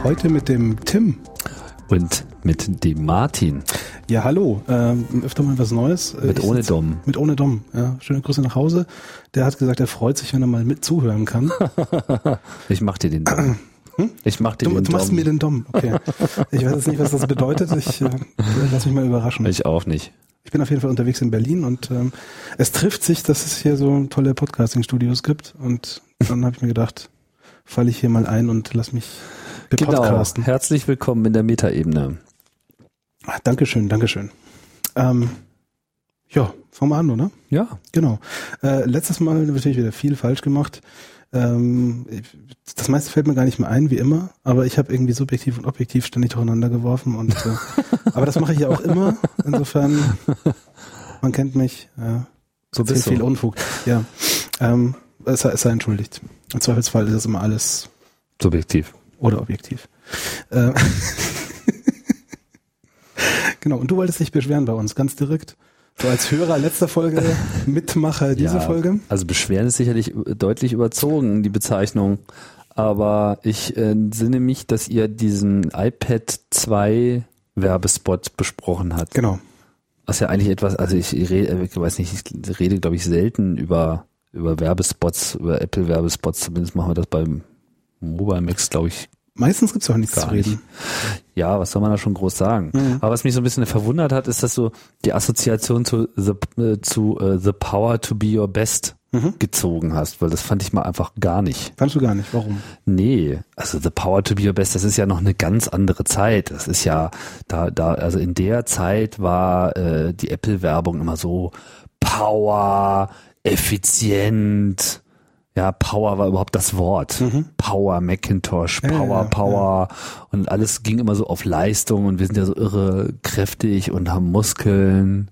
Heute mit dem Tim. Und mit dem Martin. Ja, hallo. Öfter mal was Neues. Mit ohne Dom. Mit ohne Dom, ja. Schöne Grüße nach Hause. Der hat gesagt, er freut sich, wenn er mal mit zuhören kann. Ich mach dir den Dom. Ich mach dir den Dom. Du machst mir den Dom, okay. Ich weiß jetzt nicht, was das bedeutet. Ich lass mich mal überraschen. Ich auch nicht. Ich bin auf jeden Fall unterwegs in Berlin und es trifft sich, dass es hier so tolle Podcasting-Studios gibt. Und dann habe ich mir gedacht, falle ich hier mal ein und lass mich podcasten. Genau. Herzlich willkommen in der Metaebene. Dankeschön. Ja, fangen wir an, oder? Ja. Genau. Letztes Mal natürlich wieder viel falsch gemacht. Das meiste fällt mir gar nicht mehr ein, wie immer, aber ich habe irgendwie subjektiv und objektiv ständig durcheinander geworfen. Und aber das mache ich ja auch immer. Insofern, man kennt mich. So bist du. Viel Unfug. Ja. Es sei entschuldigt. Im Zweifelsfall ist es immer alles subjektiv. Oder objektiv. Genau, und du wolltest dich beschweren bei uns, ganz direkt. So als Hörer letzter Folge, Mitmacher diese Folge. Also beschweren ist sicherlich deutlich überzogen, die Bezeichnung. Aber ich entsinne mich, dass ihr diesen iPad 2 Werbespot besprochen habt. Genau. Was ja eigentlich etwas, also ich rede glaube ich selten über Werbespots, über Apple Werbespots, zumindest machen wir das beim Mobile Max, glaube ich. Meistens gibt's auch nichts zu reden. Ja, was soll man da schon groß sagen? Mhm. Aber was mich so ein bisschen verwundert hat, ist, dass so die Assoziation zu The Power to be your best gezogen hast, weil das fand ich mal einfach gar nicht. Fandst du gar nicht? Warum? Nee, also The Power to be your best, das ist ja noch eine ganz andere Zeit. Das ist ja, also in der Zeit war die Apple-Werbung immer so Power, effizient. Ja, Power war überhaupt das Wort. Power, Macintosh, Power. Und alles ging immer so auf Leistung und wir sind ja so irre kräftig und haben Muskeln.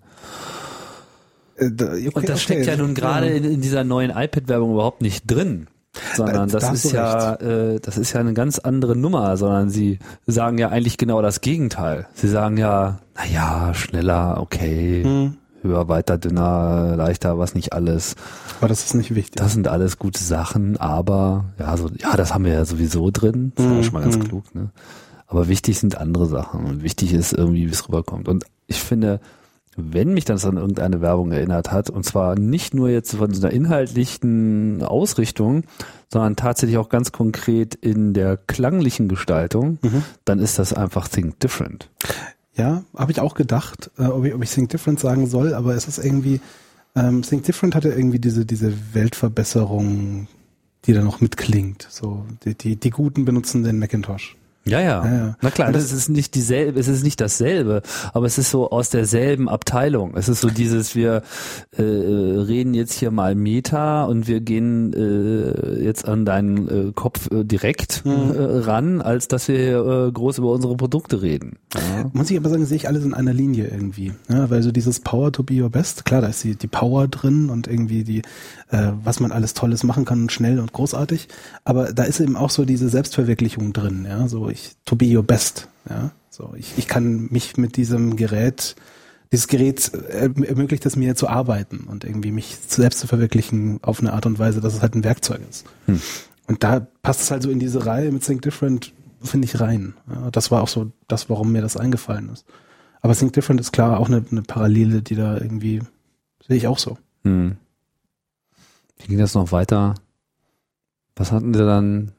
Und das steckt ja nun gerade in dieser neuen iPad-Werbung überhaupt nicht drin. Sondern das ist ja eine ganz andere Nummer, sondern sie sagen ja eigentlich genau das Gegenteil. Sie sagen ja, naja, schneller, okay. Höher, weiter, dünner, leichter, was nicht alles. Aber das ist nicht wichtig. Das sind alles gute Sachen, aber das haben wir ja sowieso drin. Das ist ja schon mal ganz klug, ne? Aber wichtig sind andere Sachen und wichtig ist irgendwie, wie es rüberkommt. Und ich finde, wenn mich das an irgendeine Werbung erinnert hat, und zwar nicht nur jetzt von so einer inhaltlichen Ausrichtung, sondern tatsächlich auch ganz konkret in der klanglichen Gestaltung, dann ist das einfach Think Different. Ja, habe ich auch gedacht, ob ich Think Different sagen soll, aber es ist irgendwie, Think Different hatte irgendwie diese Weltverbesserung, die da noch mitklingt. So, die Guten benutzen den Macintosh. Ja. Na klar, das ist nicht dasselbe, aber es ist so aus derselben Abteilung. Es ist so dieses, wir reden jetzt hier mal Meta und wir gehen jetzt an deinen Kopf direkt ran, als dass wir groß über unsere Produkte reden. Ja. Muss ich aber sagen, sehe ich alles in einer Linie irgendwie. Ja, weil so dieses Power to be your best, klar, da ist die Power drin und irgendwie die, was man alles Tolles machen kann, schnell und großartig. Aber da ist eben auch so diese Selbstverwirklichung drin, ja, so to be your best, ja, so ich kann mich mit dieses Gerät ermöglicht es mir zu arbeiten und irgendwie mich selbst zu verwirklichen auf eine Art und Weise, dass es halt ein Werkzeug ist. Und da passt es halt so in diese Reihe mit Think Different, finde ich, rein. Ja, das war auch so das, warum mir das eingefallen ist. Aber Think Different ist klar auch eine Parallele, die da irgendwie, sehe ich auch so. Wie ging das noch weiter? Was hatten sie dann?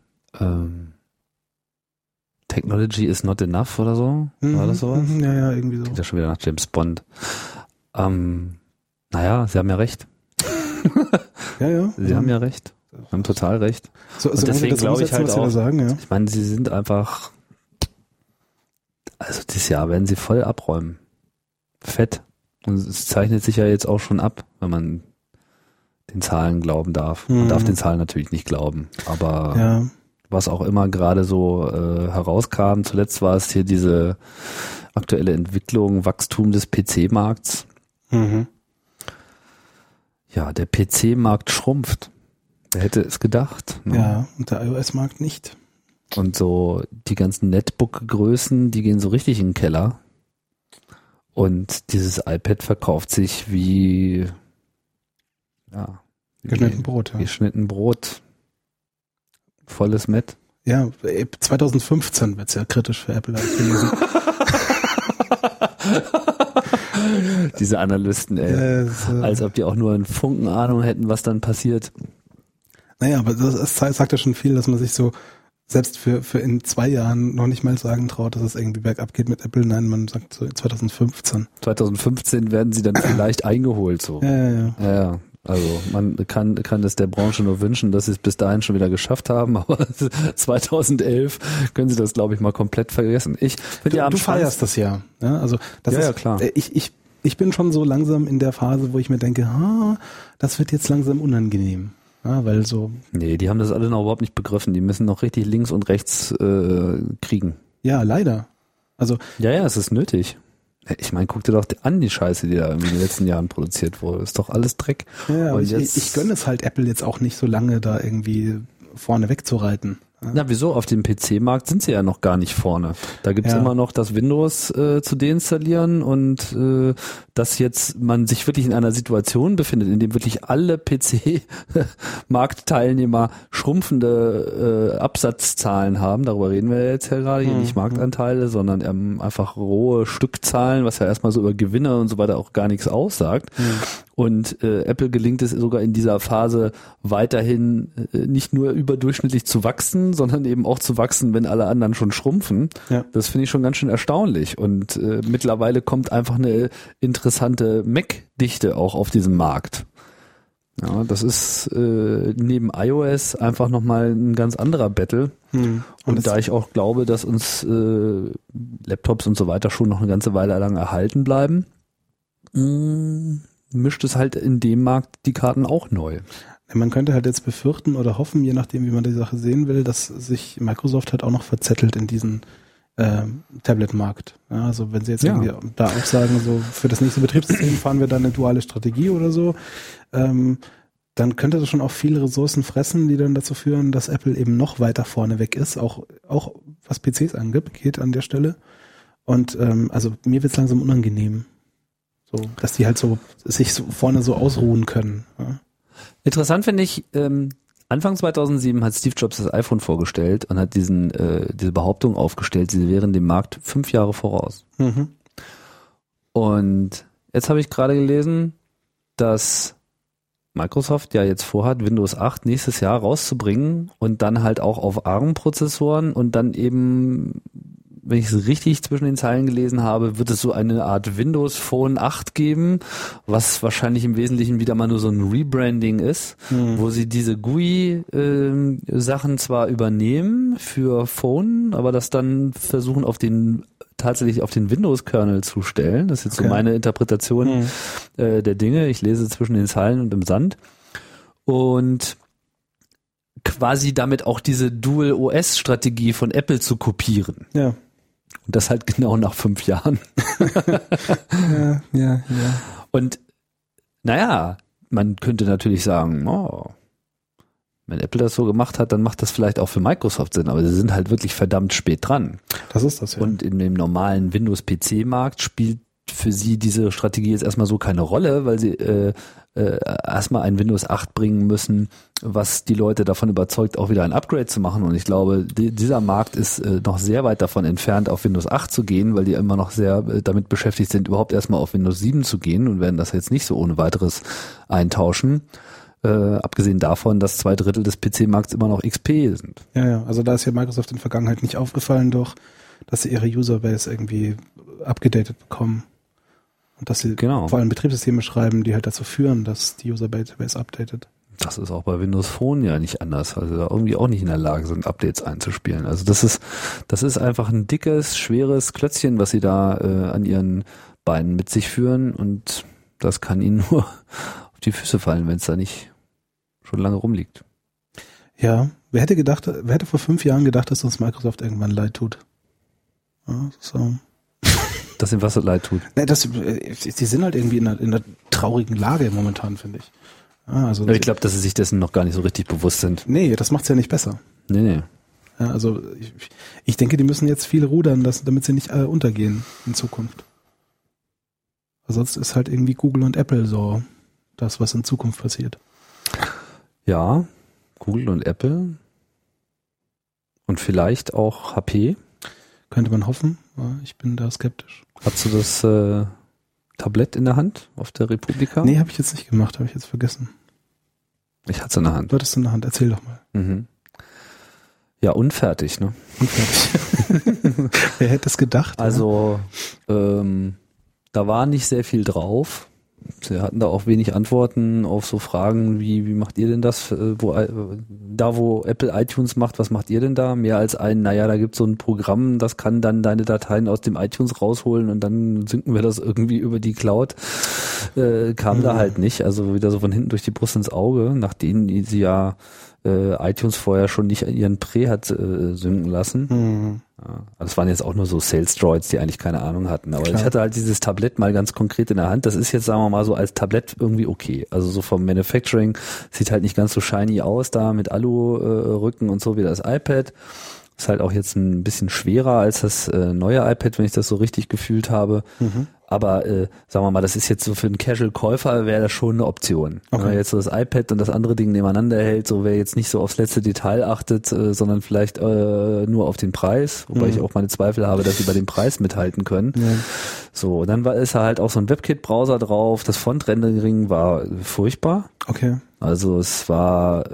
Technology is not enough oder so? War das sowas? Ja, irgendwie so. Klingt ja schon wieder nach James Bond. Naja, sie haben ja recht. Sie haben ja recht. Sie haben total recht. Und deswegen glaube ich halt auch, ich meine, sie sind einfach, also dieses Jahr werden sie voll abräumen. Fett. Und es zeichnet sich ja jetzt auch schon ab, wenn man den Zahlen glauben darf. Man darf den Zahlen natürlich nicht glauben, aber was auch immer gerade so herauskam, zuletzt war es hier diese aktuelle Entwicklung, Wachstum des PC-Markts. Ja, der PC-Markt schrumpft. Wer hätte es gedacht? Ne? Ja, und der iOS-Markt nicht. Und so die ganzen Netbook-Größen, die gehen so richtig in den Keller. Und dieses iPad verkauft sich wie geschnitten Brot. Geschnitten Brot. Volles Met. Ja, 2015 wird's ja kritisch für Apple, habe ich gelesen. Diese Analysten, ey. Als ob die auch nur einen Funken Ahnung hätten, was dann passiert. Naja, aber das sagt ja schon viel, dass man sich so selbst für in 2 Jahren noch nicht mal sagen traut, dass es irgendwie bergab geht mit Apple. Nein, man sagt so 2015. 2015 werden sie dann vielleicht eingeholt, so. Ja. Also man kann es der Branche nur wünschen, dass sie es bis dahin schon wieder geschafft haben, aber 2011 können sie das, glaube ich, mal komplett vergessen. Du feierst das ja. Also das ist, klar. Ich bin schon so langsam in der Phase, wo ich mir denke, das wird jetzt langsam unangenehm. Ja, weil so. Nee, die haben das alle noch überhaupt nicht begriffen. Die müssen noch richtig links und rechts kriegen. Ja, leider. Also. Ja, es ist nötig. Ich meine, guck dir doch an, die Scheiße, die da irgendwie in den letzten Jahren produziert wurde. Ist doch alles Dreck. Ja, und ich gönne es halt Apple jetzt auch nicht so lange, da irgendwie vorne wegzureiten. Na, wieso? Auf dem PC-Markt sind sie ja noch gar nicht vorne. Da gibt's immer noch das Windows zu deinstallieren und dass jetzt man sich wirklich in einer Situation befindet, in dem wirklich alle PC-Marktteilnehmer schrumpfende Absatzzahlen haben. Darüber reden wir jetzt ja gerade, hier nicht Marktanteile, sondern einfach rohe Stückzahlen, was ja erstmal so über Gewinne und so weiter auch gar nichts aussagt. Und Apple gelingt es sogar in dieser Phase weiterhin nicht nur überdurchschnittlich zu wachsen, sondern eben auch zu wachsen, wenn alle anderen schon schrumpfen. Ja. Das finde ich schon ganz schön erstaunlich. Und mittlerweile kommt einfach eine interessante Mac-Dichte auch auf diesem Markt. Ja, das ist neben iOS einfach nochmal ein ganz anderer Battle. Und da ich auch glaube, dass uns Laptops und so weiter schon noch eine ganze Weile lang erhalten bleiben, mischt es halt in dem Markt die Karten auch neu. Man könnte halt jetzt befürchten oder hoffen, je nachdem, wie man die Sache sehen will, dass sich Microsoft halt auch noch verzettelt in diesen Tablet-Markt. Ja, also wenn sie jetzt irgendwie da auch sagen, so für das nächste Betriebssystem fahren wir dann eine duale Strategie oder so, dann könnte das schon auch viele Ressourcen fressen, die dann dazu führen, dass Apple eben noch weiter vorne weg ist, auch was PCs angeht an der Stelle. Und also mir wird's langsam unangenehm. So, dass die halt so sich so vorne so ausruhen können. Ja. Interessant finde ich, Anfang 2007 hat Steve Jobs das iPhone vorgestellt und hat diese Behauptung aufgestellt, sie wären dem Markt 5 Jahre voraus. Und jetzt habe ich gerade gelesen, dass Microsoft ja jetzt vorhat, Windows 8 nächstes Jahr rauszubringen und dann halt auch auf ARM-Prozessoren und dann eben, wenn ich es richtig zwischen den Zeilen gelesen habe, wird es so eine Art Windows Phone 8 geben, was wahrscheinlich im Wesentlichen wieder mal nur so ein Rebranding ist, wo sie diese GUI-Sachen zwar übernehmen für Phone, aber das dann versuchen tatsächlich auf den Windows-Kernel zu stellen. Das ist jetzt so meine Interpretation der Dinge. Ich lese zwischen den Zeilen und im Sand. Und quasi damit auch diese Dual-OS-Strategie von Apple zu kopieren. Ja. Und das halt genau nach 5 Jahren. Ja. Und naja, man könnte natürlich sagen, wenn Apple das so gemacht hat, dann macht das vielleicht auch für Microsoft Sinn, aber sie sind halt wirklich verdammt spät dran. Das ist das, ja. Und in dem normalen Windows-PC-Markt spielt für sie diese Strategie jetzt erstmal so keine Rolle, weil sie erstmal ein Windows 8 bringen müssen, was die Leute davon überzeugt, auch wieder ein Upgrade zu machen. Und ich glaube, dieser Markt ist noch sehr weit davon entfernt, auf Windows 8 zu gehen, weil die immer noch sehr damit beschäftigt sind, überhaupt erstmal auf Windows 7 zu gehen und werden das jetzt nicht so ohne weiteres eintauschen. Abgesehen davon, dass 2/3 des PC-Markts immer noch XP sind. Ja, also da ist ja Microsoft in der Vergangenheit nicht aufgefallen durch, dass sie ihre Userbase irgendwie abgedatet bekommen. Und dass sie vor allem Betriebssysteme schreiben, die halt dazu führen, dass die Userbase updatet. Das ist auch bei Windows Phone ja nicht anders, weil sie da irgendwie auch nicht in der Lage sind, Updates einzuspielen. Also das ist einfach ein dickes, schweres Klötzchen, was sie da an ihren Beinen mit sich führen, und das kann ihnen nur auf die Füße fallen, wenn es da nicht schon lange rumliegt. Ja, wer hätte vor 5 Jahren gedacht, dass uns Microsoft irgendwann leid tut? Ja, so. Dass ihm was leid tut. Nee, sie sind halt irgendwie in einer traurigen Lage momentan, finde ich. Ja, also ich glaube, dass sie sich dessen noch gar nicht so richtig bewusst sind. Nee, das macht's ja nicht besser. Nee. Ja, also ich denke, die müssen jetzt viel rudern lassen, damit sie nicht untergehen in Zukunft. Sonst ist halt irgendwie Google und Apple so das, was in Zukunft passiert. Ja, Google und Apple. Und vielleicht auch HP. Könnte man hoffen, aber ich bin da skeptisch. Hast du das Tablett in der Hand auf der Republika? Nee, habe ich jetzt nicht gemacht, habe ich jetzt vergessen. Ich hatte es in der Hand. Du hattest es in der Hand, erzähl doch mal. Mhm. Ja, unfertig, ne? Unfertig. Wer hätte es gedacht? Also, da war nicht sehr viel drauf. Sie hatten da auch wenig Antworten auf so Fragen wie macht ihr denn das? Wo Apple iTunes macht, was macht ihr denn da? Mehr als da gibt es so ein Programm, das kann dann deine Dateien aus dem iTunes rausholen und dann synken wir das irgendwie über die Cloud. Kam da halt nicht. Also wieder so von hinten durch die Brust ins Auge, nachdem sie ja iTunes vorher schon nicht ihren Prä hat synken lassen. Mhm. Ja, das waren jetzt auch nur so Sales Droids, die eigentlich keine Ahnung hatten. Aber Klar. ich hatte halt dieses Tablett mal ganz konkret in der Hand. Das ist jetzt, sagen wir mal, so als Tablett irgendwie okay. Also so vom Manufacturing sieht halt nicht ganz so shiny aus da mit Alu-Rücken und so wie das iPad. Ist halt auch jetzt ein bisschen schwerer als das neue iPad, wenn ich das so richtig gefühlt habe. Mhm. Aber sagen wir mal, das ist jetzt so für einen Casual-Käufer wäre das schon eine Option. Okay. Wenn man jetzt so das iPad und das andere Ding nebeneinander hält, so wer jetzt nicht so aufs letzte Detail achtet, sondern vielleicht nur auf den Preis, wobei ich auch meine Zweifel habe, dass sie bei dem Preis mithalten können. Ja. So, dann ist halt auch so ein WebKit-Browser drauf. Das Font-Rendering war furchtbar. Okay. Also es war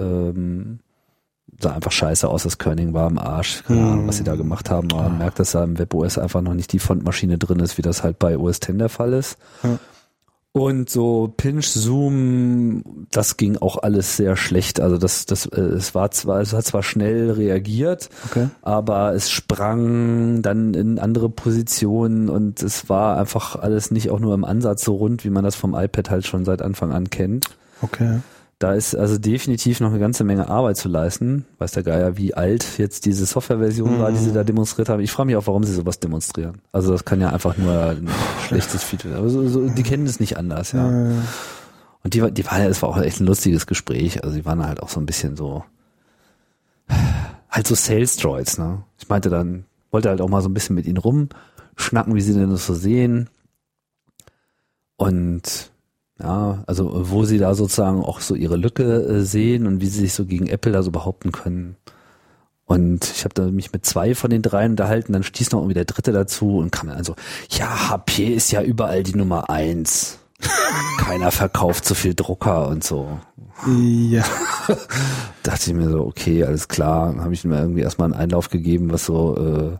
sah einfach scheiße aus, das Kerning war am Arsch. Keine Ahnung, was sie da gemacht haben. Aber man merkt, dass da im WebOS einfach noch nicht die Fontmaschine drin ist, wie das halt bei OS X der Fall ist. Ja. Und so Pinch, Zoom, das ging auch alles sehr schlecht. Also es hat zwar schnell reagiert, Okay. aber es sprang dann in andere Positionen und es war einfach alles nicht auch nur im Ansatz so rund, wie man das vom iPad halt schon seit Anfang an kennt. Okay. Da ist also definitiv noch eine ganze Menge Arbeit zu leisten. Weiß der Geier, wie alt jetzt diese Softwareversion war, die sie da demonstriert haben. Ich frage mich auch, warum sie sowas demonstrieren. Also das kann ja einfach nur ein schlechtes Feedback. Aber die kennen es nicht anders, ja. Und es war auch echt ein lustiges Gespräch. Also die waren halt auch so ein bisschen so, halt so Sales Droids, ne? Ich wollte halt auch mal so ein bisschen mit ihnen rumschnacken, wie sie denn das so sehen. Und ja, also wo sie da sozusagen auch so ihre Lücke sehen und wie sie sich so gegen Apple da so behaupten können. Und ich habe da mich mit 2 von den 3 unterhalten, dann stieß noch irgendwie der 3. dazu und kam dann so, ja, HP ist ja überall die Nummer 1. Keiner verkauft so viel Drucker und so. Ja. Dachte ich mir so, okay, alles klar. Dann habe ich mir irgendwie erstmal einen Einlauf gegeben, was so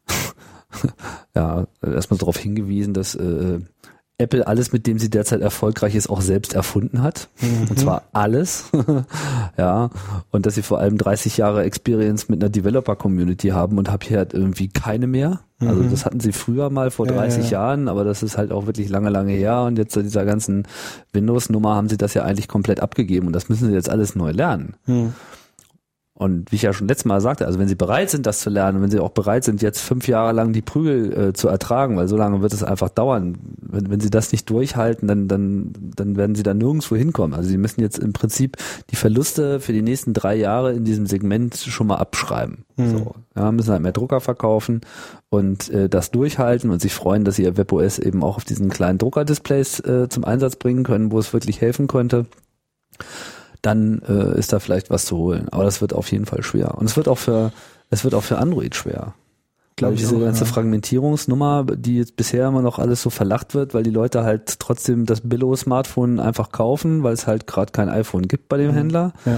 ja, erstmal darauf hingewiesen, dass Apple alles, mit dem sie derzeit erfolgreich ist, auch selbst erfunden hat. Und zwar alles. Ja. Und dass sie vor allem 30 Jahre Experience mit einer Developer-Community haben und habe hier halt irgendwie keine mehr. Also das hatten sie früher mal vor 30 Jahren, aber das ist halt auch wirklich lange, lange her. Und jetzt bei dieser ganzen Windows-Nummer haben sie das ja eigentlich komplett abgegeben und das müssen sie jetzt alles neu lernen. Und wie ich ja schon letztes Mal sagte, also wenn sie bereit sind, das zu lernen, und wenn sie auch bereit sind, jetzt 5 Jahre lang die Prügel zu ertragen, weil so lange wird es einfach dauern, wenn sie das nicht durchhalten, dann werden sie da nirgendwo hinkommen. Also sie müssen jetzt im Prinzip die Verluste für die nächsten 3 Jahre in diesem Segment schon mal abschreiben. So, ja, müssen halt mehr Drucker verkaufen und das durchhalten und sich freuen, dass sie ihr WebOS eben auch auf diesen kleinen Druckerdisplays zum Einsatz bringen können, wo es wirklich helfen könnte. Dann ist da vielleicht was zu holen. Aber das wird auf jeden Fall schwer. Und es wird auch für Android schwer. Glaube ich, diese ganze Fragmentierungsnummer, die jetzt bisher immer noch alles so verlacht wird, weil die Leute halt trotzdem das Billo-Smartphone einfach kaufen, weil es halt gerade kein iPhone gibt bei dem Händler. Ja.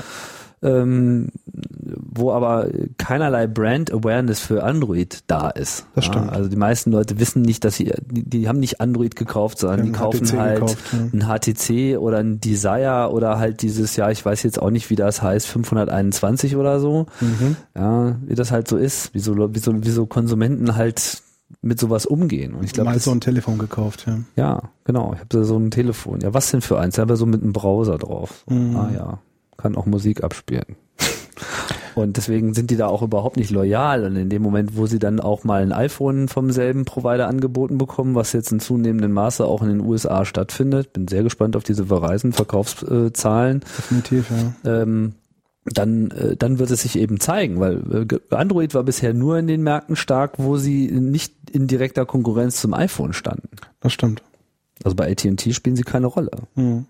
Wo aber keinerlei Brand Awareness für Android da ist. Das stimmt. Also die meisten Leute wissen nicht, dass die haben nicht Android gekauft, sondern die kaufen HTC halt ein HTC oder ein Desire oder halt dieses, ja, ich weiß jetzt auch nicht, wie das heißt, 521 oder so. Ja, wie das halt so ist, wie so Konsumenten halt mit sowas umgehen. Und ich glaube, mal so ein Telefon gekauft, ja. Ja, genau. Ich habe so ein Telefon. Ja, was denn für eins? Aber so mit einem Browser drauf. Ah ja. Kann auch Musik abspielen. Und deswegen sind die da auch überhaupt nicht loyal. Und in dem Moment, wo sie dann auch mal ein iPhone vom selben Provider angeboten bekommen, was jetzt in zunehmendem Maße auch in den USA stattfindet, bin sehr gespannt auf diese Verizon-Verkaufszahlen. Definitiv, ja. Dann wird es sich eben zeigen, weil Android war bisher nur in den Märkten stark, wo sie nicht in direkter Konkurrenz zum iPhone standen. Das stimmt. Also bei AT&T spielen sie keine Rolle.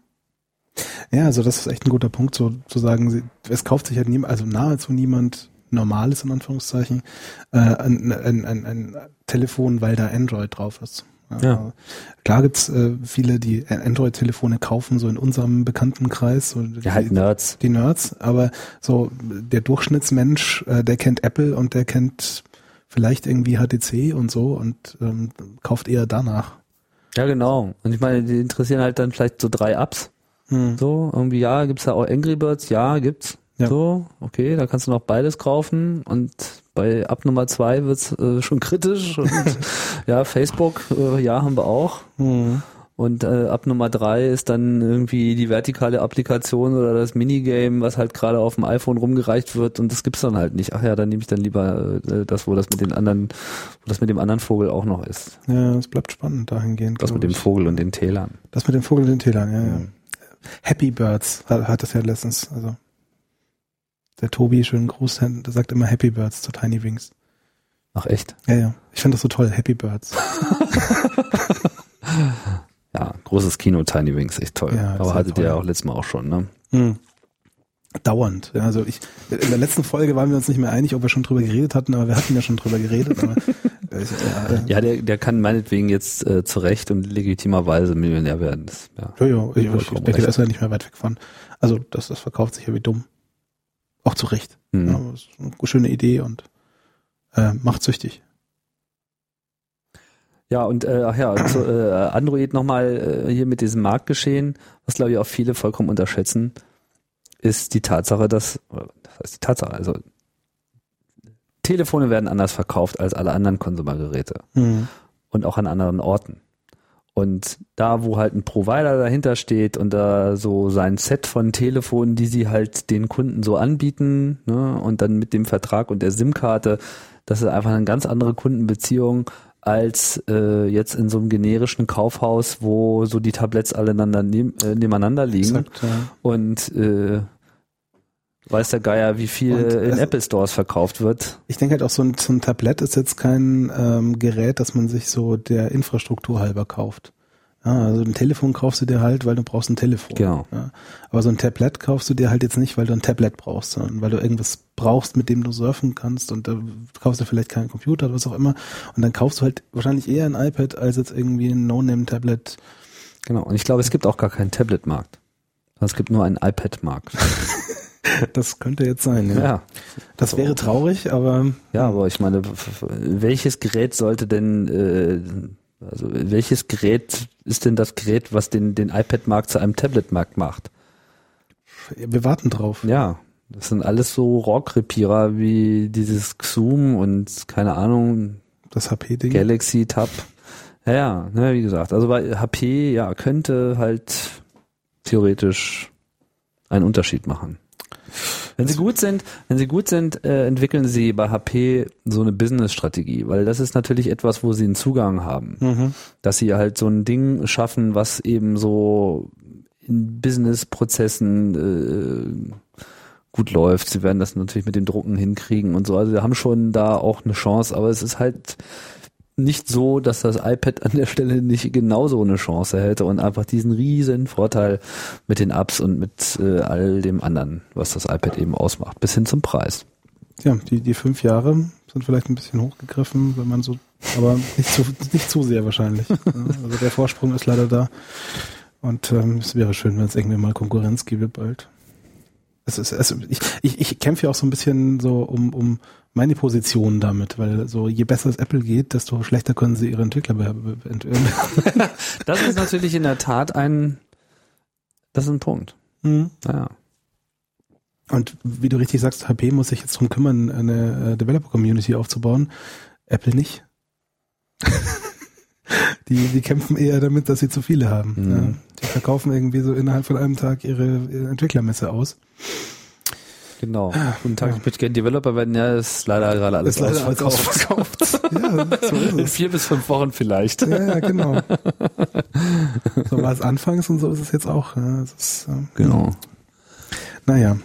Ja, also das ist echt ein guter Punkt, so zu sagen, es kauft sich halt niemand, also nahezu niemand normales, in Anführungszeichen, ein Telefon, weil da Android drauf ist. Ja. Klar gibt's viele, die Android-Telefone kaufen, so in unserem Bekanntenkreis. So halt Nerds. Die Nerds, aber so der Durchschnittsmensch, der kennt Apple und der kennt vielleicht irgendwie HTC und so und kauft eher danach. Ja, genau. Und ich meine, die interessieren halt dann vielleicht so 3 Apps. So, irgendwie, ja, gibt's da auch Angry Birds? Ja, gibt's. Ja. So, okay, da kannst du noch beides kaufen und bei App Nummer 2 wird's schon kritisch und ja, Facebook, ja, haben wir auch. Und App Nummer 3 ist dann irgendwie die vertikale Applikation oder das Minigame, was halt gerade auf dem iPhone rumgereicht wird und das gibt's dann halt nicht. Ach ja, dann nehme ich dann lieber das, wo das mit dem anderen Vogel auch noch ist. Ja, es bleibt spannend dahingehend. Das mit dem Vogel und den Tälern. Das mit dem Vogel und den Tälern, ja. Happy Birds hat das ja letztens, also der Tobi, schönen Gruß, der sagt immer Happy Birds zu Tiny Wings. Ach echt? Ja. Ich finde das so toll, Happy Birds. Ja, großes Kino, Tiny Wings, echt toll. Ja, aber hattet ihr ja auch letztes Mal auch schon, ne? Dauernd. Ja, also in der letzten Folge waren wir uns nicht mehr einig, ob wir schon drüber geredet hatten, aber wir hatten ja schon drüber geredet. Aber, ja, der kann meinetwegen jetzt zu Recht und legitimerweise Millionär werden. Das, ich denke, da ist er nicht mehr weit weg von. Also das verkauft sich ja wie dumm. Auch zu Recht. Ja, das ist eine schöne Idee und macht süchtig. Ja, und zu Android nochmal hier mit diesem Marktgeschehen, was glaube ich auch viele vollkommen unterschätzen, ist die Tatsache, also Telefone werden anders verkauft als alle anderen Konsumergeräte und auch an anderen Orten. Und da, wo halt ein Provider dahinter steht und da so sein Set von Telefonen, die sie halt den Kunden so anbieten, ne, und dann mit dem Vertrag und der SIM-Karte, das ist einfach eine ganz andere Kundenbeziehung als jetzt in so einem generischen Kaufhaus, wo so die Tabletts alle nebeneinander liegen. Exakt, ja. Und weiß der Geier, wie viel in Apple Stores verkauft wird. Ich denke halt auch so ein Tablett ist jetzt kein Gerät, das man sich so der Infrastruktur halber kauft. Ja, also ein Telefon kaufst du dir halt, weil du brauchst ein Telefon. Genau. Ja. Aber so ein Tablet kaufst du dir halt jetzt nicht, weil du ein Tablet brauchst, sondern weil du irgendwas brauchst, mit dem du surfen kannst und da kaufst du vielleicht keinen Computer oder was auch immer und dann kaufst du halt wahrscheinlich eher ein iPad als jetzt irgendwie ein No-Name-Tablet. Genau, und ich glaube, es gibt auch gar keinen Tablet-Markt. Es gibt nur einen iPad-Markt. Das könnte jetzt sein, ja. Ja. Das wäre traurig, aber... Ja, aber ich meine, welches Gerät sollte denn... Also welches Gerät ist denn das Gerät, was den iPad-Markt zu einem Tablet-Markt macht? Wir warten drauf. Ja, das sind alles so Rohrkrepierer wie dieses Xoom und keine Ahnung. Das HP-Ding. Galaxy Tab. Ja, ne, wie gesagt, also bei HP, ja, könnte halt theoretisch einen Unterschied machen. Wenn sie gut sind, entwickeln sie bei HP so eine Business-Strategie, weil das ist natürlich etwas, wo sie einen Zugang haben. Dass sie halt so ein Ding schaffen, was eben so in Business-Prozessen gut läuft. Sie werden das natürlich mit dem Drucken hinkriegen und so. Also sie haben schon da auch eine Chance, aber es ist halt nicht so, dass das iPad an der Stelle nicht genauso eine Chance hätte und einfach diesen riesen Vorteil mit den Apps und mit all dem anderen, was das iPad eben ausmacht, bis hin zum Preis. Ja, die 5 Jahre sind vielleicht ein bisschen hochgegriffen, wenn man so, aber nicht zu sehr wahrscheinlich. Also der Vorsprung ist leider da und es wäre schön, wenn es irgendwie mal Konkurrenz gäbe bald. Ich kämpfe ja auch so ein bisschen so um meine Position damit, weil so je besser es Apple geht, desto schlechter können sie ihre Entwickler Das ist natürlich in der Tat das ist ein Punkt. Ja. Und wie du richtig sagst, HP muss sich jetzt drum kümmern, eine Developer-Community aufzubauen. Apple nicht. Die kämpfen eher damit, dass sie zu viele haben. Ja. Die verkaufen irgendwie so innerhalb von einem Tag ihre Entwicklermesse aus. Genau. Guten Tag, ich bin gerne Developer werden. Ja, ist leider gerade alles ausverkauft. Ja, so ist es. In 4 bis 5 Wochen vielleicht. Ja, genau. So war es anfangs und so ist es jetzt auch. Ja, es ist, genau. Naja.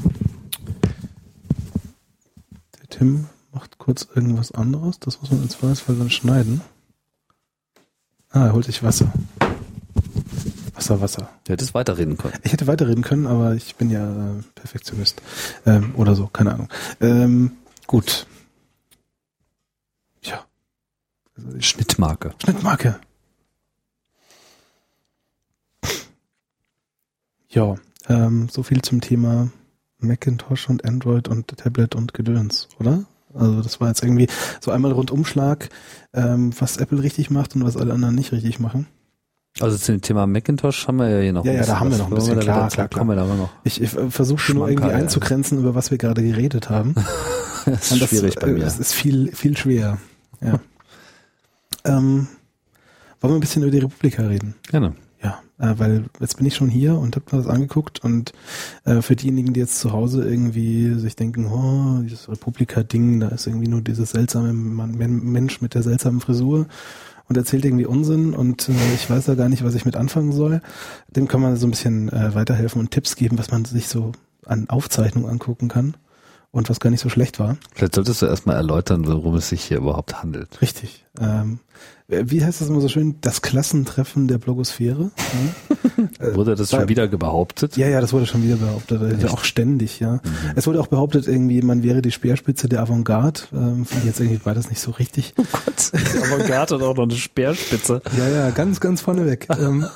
Der Tim macht kurz irgendwas anderes. Das muss man im Zweifelsfall dann schneiden. Er holt sich Wasser. Was Wasser. Du hättest weiterreden können. Ich hätte weiterreden können, aber ich bin ja Perfektionist. Oder so, keine Ahnung. Gut. Ja. Schnittmarke. Ja, so viel zum Thema Macintosh und Android und Tablet und Gedöns, oder? Also das war jetzt irgendwie so einmal Rundumschlag, was Apple richtig macht und was alle anderen nicht richtig machen. Also zu dem Thema Macintosh haben wir ja hier noch Ja, da haben wir noch ein bisschen, klar. Kommen wir da noch. Ich versuche nur irgendwie einzugrenzen, über was wir gerade geredet haben. Das ist schwierig bei mir. Das ist viel, viel schwer. Ja. Wollen wir ein bisschen über die Republika reden? Gerne. Ja, weil jetzt bin ich schon hier und habe mir das angeguckt und für diejenigen, die jetzt zu Hause irgendwie sich denken, oh, dieses Republika-Ding, da ist irgendwie nur dieses seltsame Mensch mit der seltsamen Frisur und erzählt irgendwie Unsinn und ich weiß da gar nicht, was ich mit anfangen soll. Dem kann man so ein bisschen weiterhelfen und Tipps geben, was man sich so an Aufzeichnungen angucken kann und was gar nicht so schlecht war. Vielleicht solltest du erstmal erläutern, worum es sich hier überhaupt handelt. Richtig. Wie heißt das immer so schön? Das Klassentreffen der Blogosphäre. Wurde das schon wieder behauptet? Ja, das wurde schon wieder behauptet. Auch ständig, ja. Es wurde auch behauptet, irgendwie, man wäre die Speerspitze der Avantgarde. Finde ich jetzt irgendwie beides nicht so richtig. Oh Gott, die Avantgarde hat auch noch eine Speerspitze. Ja, ganz, ganz vorneweg.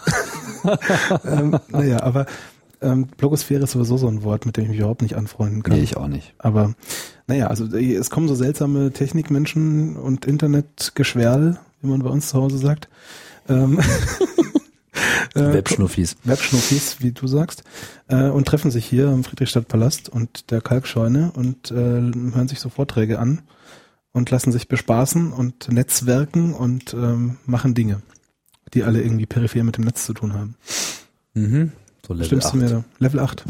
Aber Blogosphäre ist sowieso so ein Wort, mit dem ich mich überhaupt nicht anfreunden kann. Nee, ich auch nicht. Aber also es kommen so seltsame Technikmenschen und Internetgeschwerl, wie man bei uns zu Hause sagt. Webschnuffis, wie du sagst, und treffen sich hier im Friedrichstadtpalast und der Kalkscheune und hören sich so Vorträge an und lassen sich bespaßen und netzwerken und machen Dinge, die alle irgendwie peripher mit dem Netz zu tun haben. Mhm. So Level Stimmst 8. du mir da? Level 8.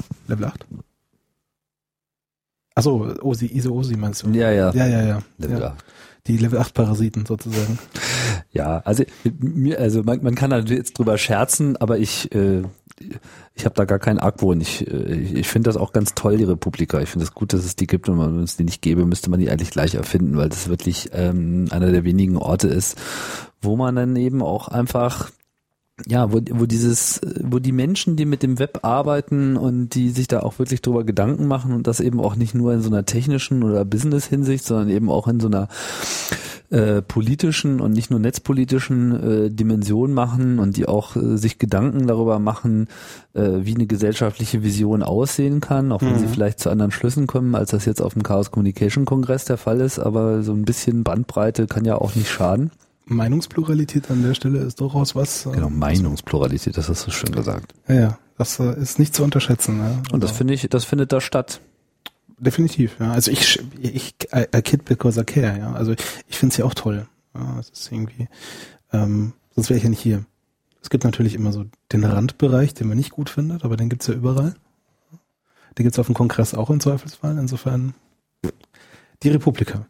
Achso, OSI meinst du? Ja. Ja. Level 8. Die Level 8 Parasiten sozusagen. Ja, also man kann da jetzt drüber scherzen, aber ich habe da gar keinen Argwohn. Ich finde das auch ganz toll, die Republika. Ich finde es gut, dass es die gibt und wenn es die nicht gäbe, müsste man die eigentlich gleich erfinden, weil das wirklich einer der wenigen Orte ist, wo man dann eben auch einfach wo die Menschen, die mit dem Web arbeiten und die sich da auch wirklich drüber Gedanken machen und das eben auch nicht nur in so einer technischen oder Business-Hinsicht, sondern eben auch in so einer politischen und nicht nur netzpolitischen Dimension machen und die auch sich Gedanken darüber machen, wie eine gesellschaftliche Vision aussehen kann, auch wenn sie vielleicht zu anderen Schlüssen kommen, als das jetzt auf dem Chaos Communication Kongress der Fall ist, aber so ein bisschen Bandbreite kann ja auch nicht schaden. Meinungspluralität an der Stelle ist durchaus was. Genau, Meinungspluralität, das hast du schön gesagt. Ja, das ist nicht zu unterschätzen. Ja. Also und das findet da statt. Definitiv, ja. Also I kid because I care, ja. Also ich finde es ja auch toll. Ja, es ist irgendwie, sonst wäre ich ja nicht hier. Es gibt natürlich immer so den Randbereich, den man nicht gut findet, aber den gibt's ja überall. Den gibt's auf dem Kongress auch im Zweifelsfall. Insofern die Republika.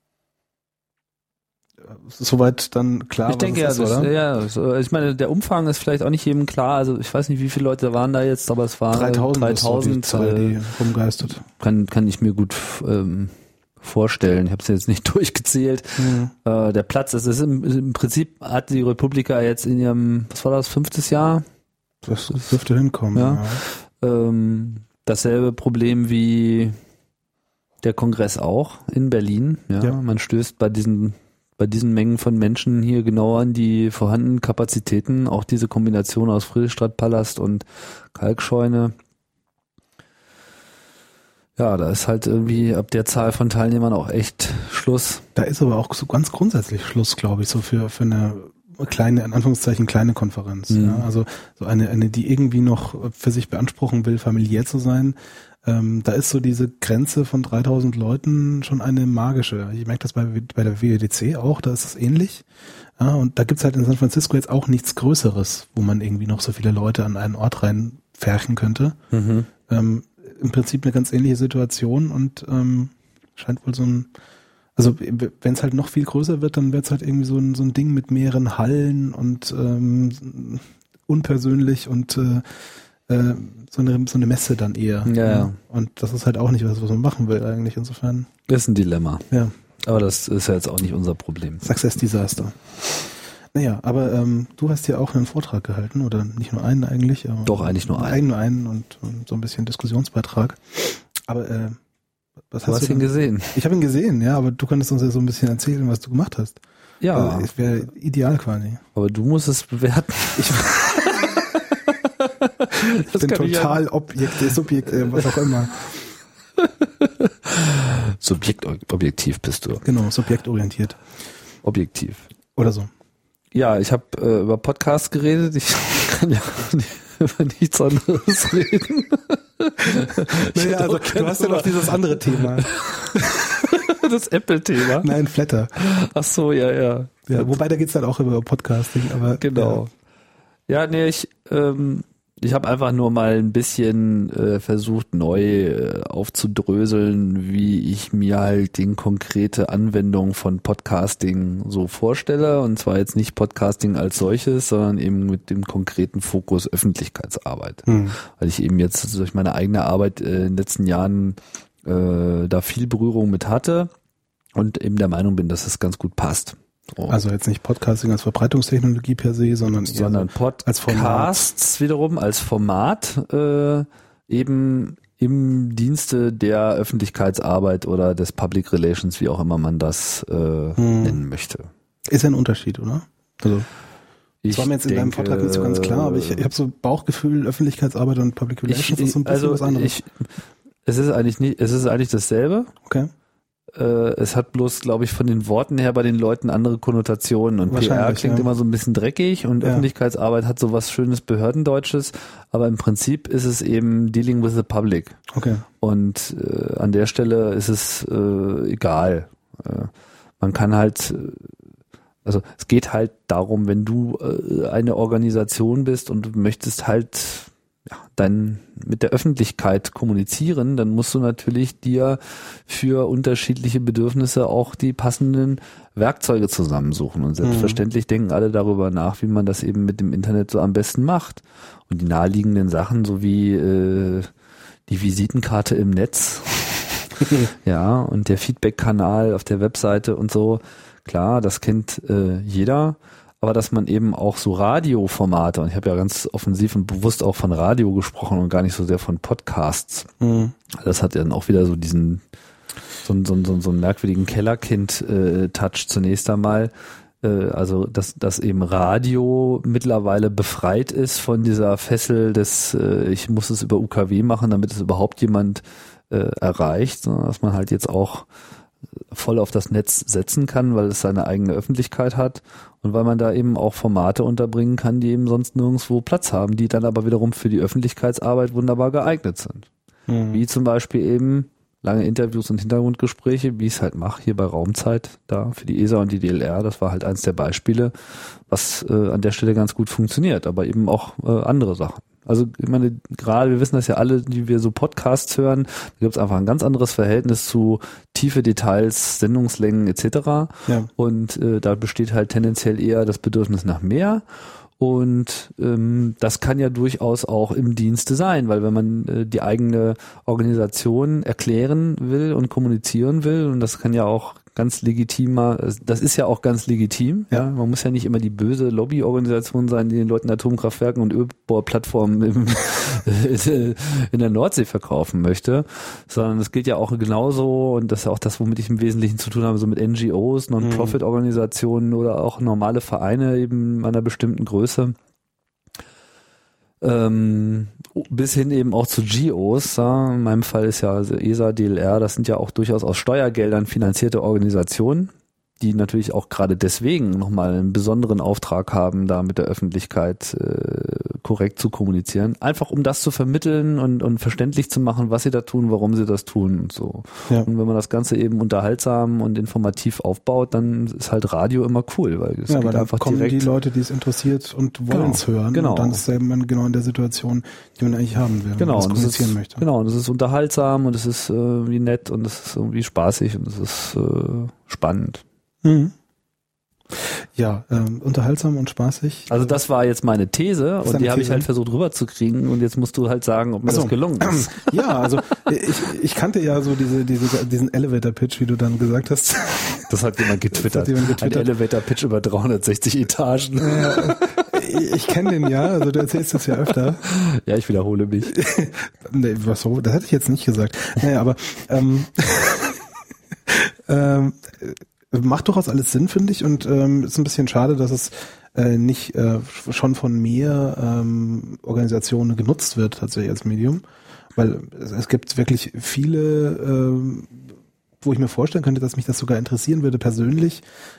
Soweit dann klar, ich denke, was es ist, oder? Ich meine, der Umfang ist vielleicht auch nicht jedem klar. Also ich weiß nicht, wie viele Leute waren da jetzt, aber es waren 3000 die Zahl, die rumgeistert. Kann ich mir gut vorstellen. Ich habe es jetzt nicht durchgezählt. Der Platz, das ist im Prinzip hat die Republika jetzt in ihrem, was war das, 5. Jahr? Das dürfte hinkommen. Ja. Dasselbe Problem wie der Kongress auch in Berlin. Ja. Man stößt bei diesen Mengen von Menschen hier genau an die vorhandenen Kapazitäten, auch diese Kombination aus Friedrichstadtpalast und Kalkscheune. Ja, da ist halt irgendwie ab der Zahl von Teilnehmern auch echt Schluss. Da ist aber auch so ganz grundsätzlich Schluss, glaube ich, so für eine kleine, in Anführungszeichen kleine Konferenz. Ja, also so eine, die irgendwie noch für sich beanspruchen will, familiär zu sein. Da ist so diese Grenze von 3000 Leuten schon eine magische. Ich merke das bei der WWDC auch, da ist es ähnlich. Ja, und da gibt's halt in San Francisco jetzt auch nichts Größeres, wo man irgendwie noch so viele Leute an einen Ort reinpferchen könnte. Im Prinzip eine ganz ähnliche Situation und scheint wohl so ein, also wenn es halt noch viel größer wird, dann wird es halt irgendwie so ein Ding mit mehreren Hallen und unpersönlich und so eine Messe dann eher. Ja. Und das ist halt auch nicht was man machen will eigentlich, insofern. Das ist ein Dilemma. Ja. Aber das ist ja jetzt auch nicht unser Problem. Success Disaster. Naja, aber du hast ja auch einen Vortrag gehalten, oder nicht nur einen eigentlich. Aber Doch, eigentlich nur einen. Und so ein bisschen Diskussionsbeitrag. Aber was hast du ihn gesehen? Ich habe ihn gesehen, ja, aber du könntest uns ja so ein bisschen erzählen, was du gemacht hast. Ja. Es wäre ideal quasi. Aber du musst es bewerten. Ich bin total Subjekt, was auch immer. Objektiv bist du. Genau, subjektorientiert. Objektiv. Oder so. Ja, ich habe über Podcasts geredet. Ich kann ja über nichts anderes reden. Naja, also du hast ja noch dieses andere Thema. Das Apple-Thema? Nein, Flatter. Ach so, ja. Wobei, da geht's dann auch über Podcasting. Aber genau. Ja, nee, ich habe einfach nur mal ein bisschen versucht, neu aufzudröseln, wie ich mir halt die konkrete Anwendung von Podcasting so vorstelle. Und zwar jetzt nicht Podcasting als solches, sondern eben mit dem konkreten Fokus Öffentlichkeitsarbeit. Weil ich eben jetzt durch meine eigene Arbeit in den letzten Jahren da viel Berührung mit hatte und eben der Meinung bin, dass es ganz gut passt. Oh. Also jetzt nicht Podcasting als Verbreitungstechnologie per se, sondern Podcasts wiederum als Format eben im Dienste der Öffentlichkeitsarbeit oder des Public Relations, wie auch immer man das nennen möchte. Ist ja ein Unterschied, oder? Also das war mir jetzt in deinem Vortrag nicht so ganz klar, aber ich habe so Bauchgefühl, Öffentlichkeitsarbeit und Public Relations ist so ein bisschen was anderes. Es ist eigentlich dasselbe. Okay. Es hat bloß, glaube ich, von den Worten her bei den Leuten andere Konnotationen und PR klingt immer so ein bisschen dreckig und Öffentlichkeitsarbeit hat so was schönes Behördendeutsches, aber im Prinzip ist es eben dealing with the public. Okay. Und an der Stelle ist es egal. Man kann halt, also es geht halt darum, wenn du eine Organisation bist und du möchtest halt dann mit der Öffentlichkeit kommunizieren, dann musst du natürlich dir für unterschiedliche Bedürfnisse auch die passenden Werkzeuge zusammensuchen. Und selbstverständlich denken alle darüber nach, wie man das eben mit dem Internet so am besten macht. Und die naheliegenden Sachen, so wie die Visitenkarte im Netz, ja, und der Feedback-Kanal auf der Webseite und so, klar, das kennt jeder. Aber dass man eben auch so Radioformate, und ich habe ja ganz offensiv und bewusst auch von Radio gesprochen und gar nicht so sehr von Podcasts. Das hat ja dann auch wieder so diesen so einen merkwürdigen Kellerkind-Touch zunächst einmal. Also dass eben Radio mittlerweile befreit ist von dieser Fessel des ich muss es über UKW machen, damit es überhaupt jemand erreicht, sondern dass man halt jetzt auch voll auf das Netz setzen kann, weil es seine eigene Öffentlichkeit hat und weil man da eben auch Formate unterbringen kann, die eben sonst nirgendwo Platz haben, die dann aber wiederum für die Öffentlichkeitsarbeit wunderbar geeignet sind. Wie zum Beispiel eben lange Interviews und Hintergrundgespräche, wie ich es halt mache hier bei Raumzeit da für die ESA und die DLR. Das war halt eins der Beispiele, was an der Stelle ganz gut funktioniert, aber eben auch andere Sachen. Also ich meine, gerade, wir wissen das ja alle, die wir so Podcasts hören, da gibt es einfach ein ganz anderes Verhältnis zu tiefe Details, Sendungslängen etc. Ja. Und da besteht halt tendenziell eher das Bedürfnis nach mehr. Und das kann ja durchaus auch im Dienste sein, weil wenn man die eigene Organisation erklären will und kommunizieren will, und das kann ja auch ganz legitimer, das ist ja auch ganz legitim, ja. Man muss ja nicht immer die böse Lobbyorganisation sein, die den Leuten Atomkraftwerken und Ölbohrplattformen in der Nordsee verkaufen möchte, sondern es gilt ja auch genauso, und das ist auch das, womit ich im Wesentlichen zu tun habe, so mit NGOs, Non-Profit-Organisationen oder auch normale Vereine eben einer bestimmten Größe. Bis hin eben auch zu GOs, ja. In meinem Fall ist ja also ESA, DLR, das sind ja auch durchaus aus Steuergeldern finanzierte Organisationen, die natürlich auch gerade deswegen nochmal einen besonderen Auftrag haben, da mit der Öffentlichkeit korrekt zu kommunizieren. Einfach um das zu vermitteln und verständlich zu machen, was sie da tun, warum sie das tun und so. Ja. Und wenn man das Ganze eben unterhaltsam und informativ aufbaut, dann ist halt Radio immer cool, weil es geht einfach kommen direkt. Die Leute, die es interessiert und wollen es hören. Genau. Und dann ist man genau in der Situation, die man eigentlich haben will, genau, wenn man kommunizieren möchte. Genau, und es ist unterhaltsam und es ist irgendwie nett und es ist irgendwie spaßig und es ist spannend. Ja, unterhaltsam und spaßig. Also das war jetzt meine These und die habe ich halt versucht rüberzukriegen und jetzt musst du halt sagen, ob mir das gelungen ist. Ja, also ich kannte ja so diesen Elevator-Pitch, wie du dann gesagt hast. Das hat jemand getwittert. Ein Elevator-Pitch über 360 Etagen. Ich kenne den ja, also du erzählst das ja öfter. Ja, ich wiederhole mich. Nee, was so? Das hätte ich jetzt nicht gesagt. Naja, aber macht durchaus alles Sinn, finde ich, und ist ein bisschen schade, dass es nicht schon von mehr Organisationen genutzt wird, tatsächlich als Medium, weil es gibt wirklich viele, wo ich mir vorstellen könnte, dass mich das sogar interessieren würde, persönlich,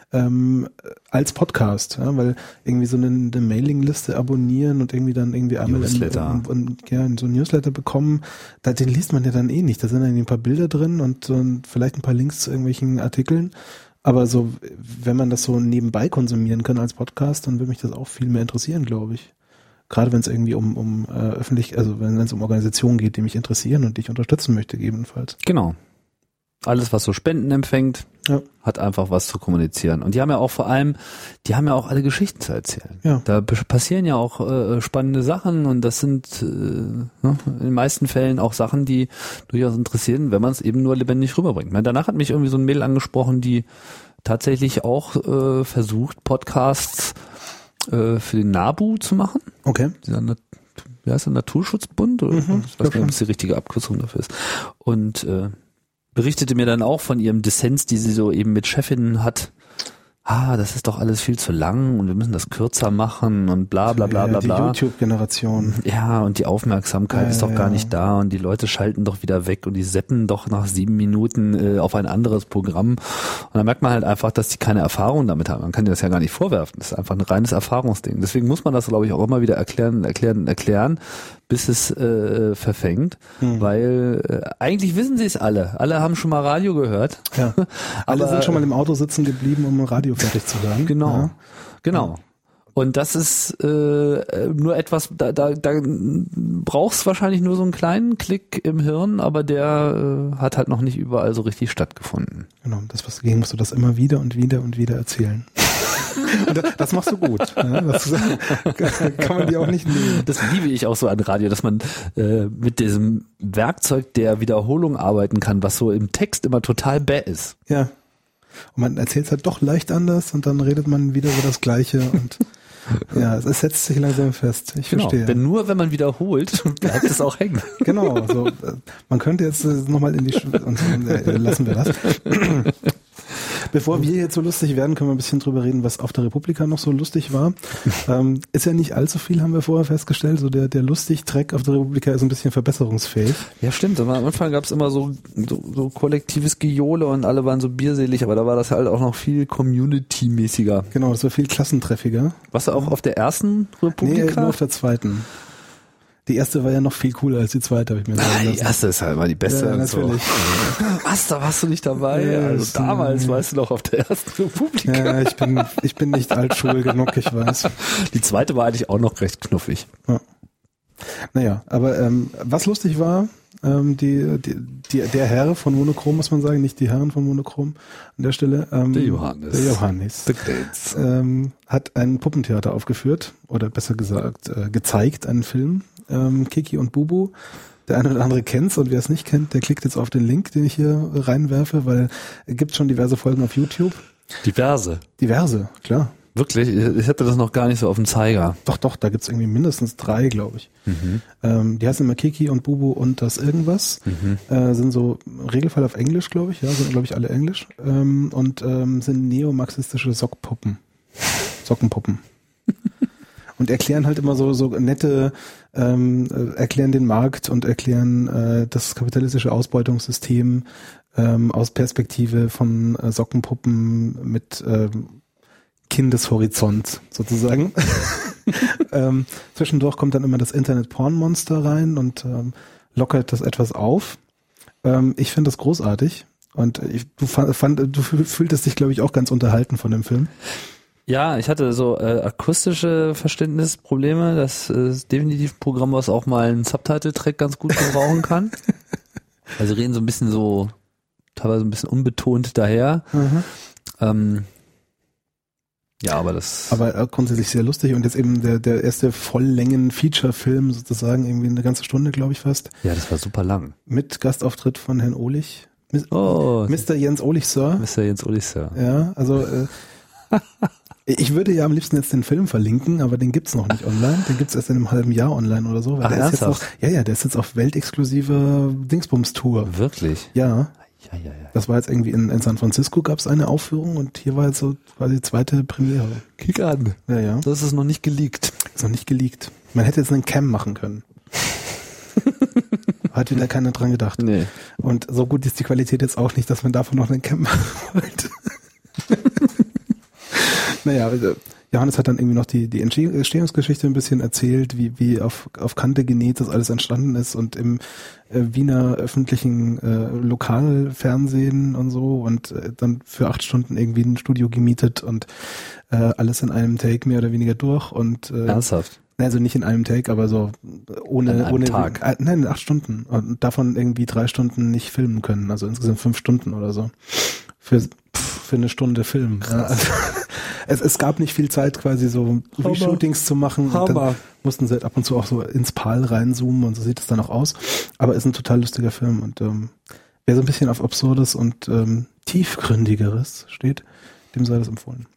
als Podcast, ja, weil irgendwie so eine Mailingliste abonnieren und irgendwie dann irgendwie einmal Newsletter. in so ein Newsletter bekommen, den liest man ja dann eh nicht, da sind dann ein paar Bilder drin und vielleicht ein paar Links zu irgendwelchen Artikeln. Aber so, wenn man das so nebenbei konsumieren kann als Podcast, dann würde mich das auch viel mehr interessieren, glaube ich. Gerade wenn es irgendwie um wenn es um Organisationen geht, die mich interessieren und die ich unterstützen möchte, gegebenenfalls. Genau. Alles, was so Spenden empfängt, hat einfach was zu kommunizieren. Und die haben ja auch alle Geschichten zu erzählen. Ja. Da passieren ja auch spannende Sachen und das sind in den meisten Fällen auch Sachen, die durchaus interessieren, wenn man es eben nur lebendig rüberbringt. Danach hat mich irgendwie so ein Mädel angesprochen, die tatsächlich auch versucht, Podcasts für den NABU zu machen. Okay. Wie heißt der, Naturschutzbund? Oder? Ich weiß nicht, ob das die richtige Abkürzung dafür ist. Und berichtete mir dann auch von ihrem Dissens, die sie so eben mit Chefinnen hat. Das ist doch alles viel zu lang und wir müssen das kürzer machen und bla bla bla bla bla. Die YouTube-Generation. Ja, und die Aufmerksamkeit ist doch gar nicht da und die Leute schalten doch wieder weg und die setzen doch nach 7 Minuten auf ein anderes Programm. Und dann merkt man halt einfach, dass die keine Erfahrung damit haben. Man kann dir das ja gar nicht vorwerfen. Das ist einfach ein reines Erfahrungsding. Deswegen muss man das, glaube ich, auch immer wieder erklären, bis es verfängt, weil eigentlich wissen sie es alle. Alle haben schon mal Radio gehört. Ja. Alle sind schon mal im Auto sitzen geblieben, um Radio fertig zu hören. Genau. Und das ist nur etwas, da brauchst du wahrscheinlich nur so einen kleinen Klick im Hirn, aber der hat halt noch nicht überall so richtig stattgefunden. Genau, deswegen musst du das immer wieder und wieder und wieder erzählen. Das machst du gut. Das kann man dir auch nicht nehmen. Das liebe ich auch so an Radio, dass man mit diesem Werkzeug der Wiederholung arbeiten kann, was so im Text immer total bäh ist. Ja. Und man erzählt es halt doch leicht anders und dann redet man wieder über das Gleiche und ja, es setzt sich langsam fest. Ich verstehe. Denn nur wenn man wiederholt, bleibt es auch hängen. Genau. So, man könnte jetzt nochmal in die lassen wir das. Bevor wir jetzt so lustig werden, können wir ein bisschen drüber reden, was auf der Republika noch so lustig war. Ist ja nicht allzu viel, haben wir vorher festgestellt. So der Lustig-Track auf der Republika ist ein bisschen verbesserungsfähig. Ja, stimmt. Am Anfang gab es immer so kollektives Gejohle und alle waren so bierselig, aber da war das halt auch noch viel Community-mäßiger. Genau, das war viel klassentreffiger. Warst du auch auf der ersten Republika? Nee, nur auf der zweiten. Die erste war ja noch viel cooler als die zweite, habe ich mir sagen lassen. Die erste ist halt immer die beste. Ja, natürlich. So. Was, da warst du nicht dabei? Ja, also damals warst du noch auf der ersten Republika. Ja, ich bin nicht altschul genug, ich weiß. Die zweite war eigentlich auch noch recht knuffig. Ja. Naja, aber was lustig war, der Herr von Monochrom, muss man sagen, nicht die Herren von Monochrom an der Stelle. Der Johannes. Hat ein Puppentheater aufgeführt, oder besser gesagt gezeigt, einen Film. Kiki und Bubu. Der eine oder andere kennt's und wer es nicht kennt, der klickt jetzt auf den Link, den ich hier reinwerfe, weil es gibt schon diverse Folgen auf YouTube. Diverse, klar. Wirklich? Ich hatte das noch gar nicht so auf dem Zeiger. Doch, da gibt's irgendwie mindestens 3, glaube ich. Die heißen immer Kiki und Bubu und das irgendwas. Sind so im Regelfall auf Englisch, glaube ich. Ja, sind, glaube ich, alle Englisch. Und sind neomarxistische Sockenpuppen. Und erklären halt immer so nette, erklären den Markt und erklären das kapitalistische Ausbeutungssystem aus Perspektive von Sockenpuppen mit Kindeshorizont sozusagen. Zwischendurch kommt dann immer das Internet-Porn-Monster rein und lockert das etwas auf. Ich finde das großartig und du fühltest dich, glaube ich, auch ganz unterhalten von dem Film. Ja, ich hatte so akustische Verständnisprobleme. Das ist definitiv ein Programm, was auch mal einen Subtitle-Track ganz gut gebrauchen kann. Also reden so ein bisschen so, teilweise ein bisschen unbetont daher. Ja, aber grundsätzlich sehr lustig und jetzt eben der erste Volllängen-Feature-Film sozusagen, irgendwie eine ganze Stunde, glaube ich fast. Ja, das war super lang. Mit Gastauftritt von Herrn Ohlich, Mr. Jens Olich Sir. Mr. Jens Olich Sir. Ja, also ich würde ja am liebsten jetzt den Film verlinken, aber den gibt's noch nicht online. Den gibt's erst in einem halben Jahr online oder so. Weil der ist jetzt auch, der ist jetzt auf weltexklusive Dingsbums-Tour. Wirklich? Ja. Ja. Das war jetzt irgendwie in San Francisco gab's eine Aufführung und hier war jetzt so quasi die zweite Premiere. Kick an. Ja. Das ist noch nicht geleakt. Ist noch nicht geleakt. Man hätte jetzt einen Cam machen können. Hat wieder keiner dran gedacht. Nee. Und so gut ist die Qualität jetzt auch nicht, dass man davon noch einen Cam machen wollte. Naja, Johannes hat dann irgendwie noch die Entstehungsgeschichte ein bisschen erzählt, wie auf Kante genäht das alles entstanden ist und im Wiener öffentlichen Lokalfernsehen und so und dann für 8 Stunden irgendwie ein Studio gemietet und alles in einem Take mehr oder weniger durch und ernsthaft? Also nicht in einem Take, aber so ohne Tag. Nein, 8 Stunden und davon irgendwie 3 Stunden nicht filmen können, also insgesamt 5 Stunden oder so für eine Stunde Film. Ja, also es gab nicht viel Zeit, quasi so Reshootings zu machen. Und dann mussten sie halt ab und zu auch so ins PAL reinzoomen und so sieht es dann auch aus. Aber es ist ein total lustiger Film und wer so ein bisschen auf Absurdes und Tiefgründigeres steht, dem sei das empfohlen.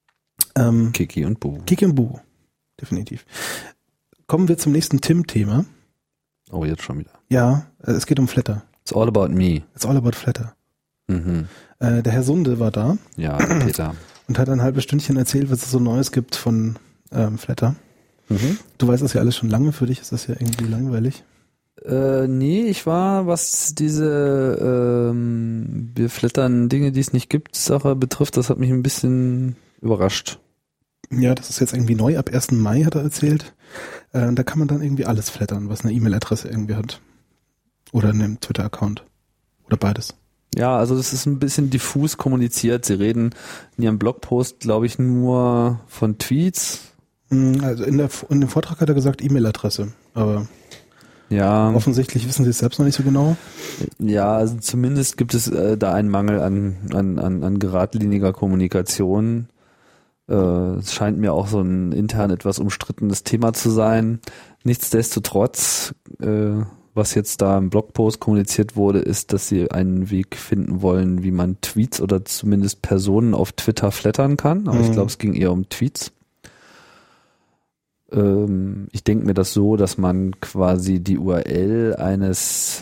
Kiki und Bu. Kiki und Bu, definitiv. Kommen wir zum nächsten Tim-Thema. Oh, jetzt schon wieder. Ja, es geht um Flatter. It's all about me. It's all about Flatter. Mhm. Der Herr Sunde war da. Ja, Peter. Und hat ein halbes Stündchen erzählt, was es so Neues gibt von Flatter. Mhm. Du weißt das ja alles schon lange, für dich ist das ja irgendwie langweilig. Nee, ich war, was diese wir flattern Dinge, die es nicht gibt, Sache betrifft, das hat mich ein bisschen überrascht. Ja, das ist jetzt irgendwie neu, ab 1. Mai hat er erzählt. Da kann man dann irgendwie alles flattern, was eine E-Mail-Adresse irgendwie hat. Oder einen Twitter-Account. Oder beides. Ja, also das ist ein bisschen diffus kommuniziert. Sie reden in ihrem Blogpost, glaube ich, nur von Tweets. Also in dem Vortrag hat er gesagt E-Mail-Adresse, aber ja, offensichtlich wissen sie es selbst noch nicht so genau. Ja, also zumindest gibt es da einen Mangel an geradliniger Kommunikation. Es scheint mir auch so ein intern etwas umstrittenes Thema zu sein. Nichtsdestotrotz, was jetzt da im Blogpost kommuniziert wurde, ist, dass sie einen Weg finden wollen, wie man Tweets oder zumindest Personen auf Twitter flattern kann. Aber ich glaube, es ging eher um Tweets. Ich denke mir das so, dass man quasi die URL eines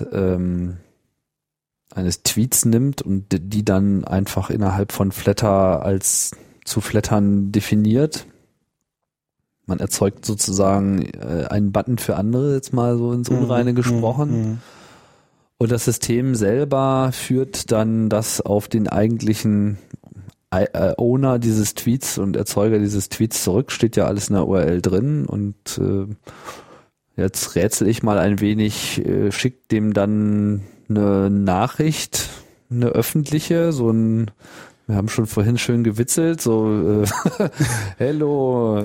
Tweets nimmt und die dann einfach innerhalb von Flatter als zu flattern definiert. Man erzeugt sozusagen einen Button für andere, jetzt mal so ins Unreine gesprochen. Und das System selber führt dann das auf den eigentlichen Owner dieses Tweets und Erzeuger dieses Tweets zurück. Steht ja alles in der URL drin. Und jetzt rätsel ich mal ein wenig, schickt dem dann eine Nachricht, eine öffentliche, wir haben schon vorhin schön gewitzelt, so hello,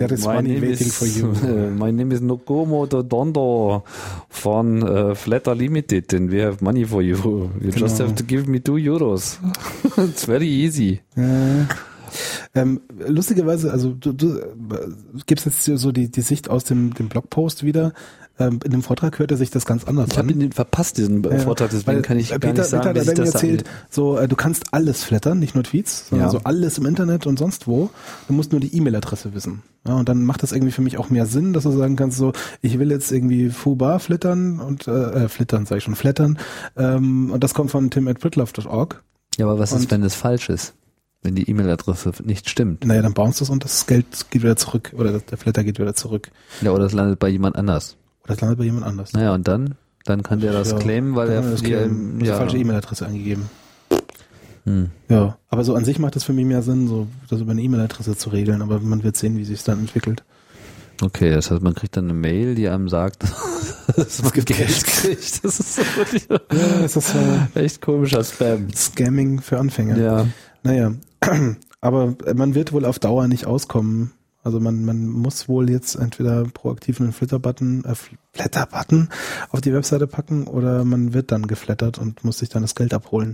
my name is Nokomo Dondo von Flatter Limited and we have money for you. You just have to give me €2. It's very easy. Lustigerweise, also du gibst jetzt so die Sicht aus dem Blogpost wieder. In dem Vortrag hört er sich das ganz anders an. Ich habe ihn verpasst, diesen Vortrag, deswegen kann ich gar nicht sagen, Peter hat mir erzählt, du kannst alles flattern, nicht nur Tweets, sondern so alles im Internet und sonst wo. Du musst nur die E-Mail-Adresse wissen. Ja, und dann macht das irgendwie für mich auch mehr Sinn, dass du sagen kannst, so, ich will jetzt irgendwie Fubar flattern und flattern. Und das kommt von tim@pritlove.org. Ja, aber was ist, wenn es falsch ist? Wenn die E-Mail-Adresse nicht stimmt? Naja, dann bounce das und das Geld geht wieder zurück oder der Flatter geht wieder zurück. Ja, oder es landet bei jemand anders. Das landet bei jemand anders. Naja, und dann kann der das claimen, weil er die falsche E-Mail-Adresse angegeben. Ja, aber so an sich macht es für mich mehr Sinn, so das über eine E-Mail-Adresse zu regeln, aber man wird sehen, wie sich es dann entwickelt. Okay, das heißt, man kriegt dann eine Mail, die einem sagt, dass man Geld kriegt. Das ist so das ist echt komischer Spam. Scamming für Anfänger. Ja. Naja, aber man wird wohl auf Dauer nicht auskommen. Also man muss wohl jetzt entweder proaktiv einen Flatter-Button auf die Webseite packen oder man wird dann geflattert und muss sich dann das Geld abholen.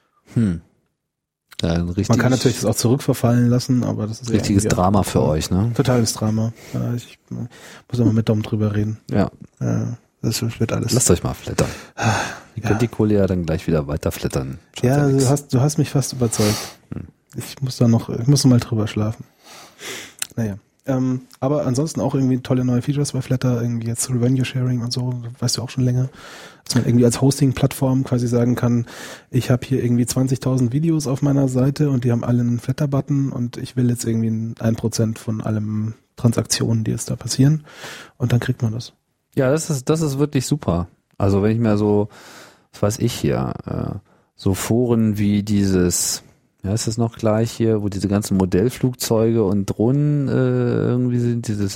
Ja, man kann natürlich das auch zurückverfallen lassen, aber das ist richtiges Drama für euch, ne? Totales Drama. Ja, ich muss auch mal mit Dom drüber reden. Ja. Das wird alles. Lasst euch mal flattern. Ihr könnt die Kohle ja dann gleich wieder weiterflattern. Ja, du hast mich fast überzeugt. Ich muss noch mal drüber schlafen. Naja. Aber ansonsten auch irgendwie tolle neue Features bei Flatter, irgendwie jetzt Revenue Sharing und so, weißt du auch schon länger, dass man irgendwie als Hosting-Plattform quasi sagen kann, ich habe hier irgendwie 20.000 Videos auf meiner Seite und die haben alle einen Flatter-Button und ich will jetzt irgendwie 1% von allem Transaktionen, die jetzt da passieren, und dann kriegt man das. Ja, das ist wirklich super. Also wenn ich mir so, was weiß ich hier, so Foren wie dieses, ja, ist das noch gleich hier, wo diese ganzen Modellflugzeuge und Drohnen irgendwie sind, dieses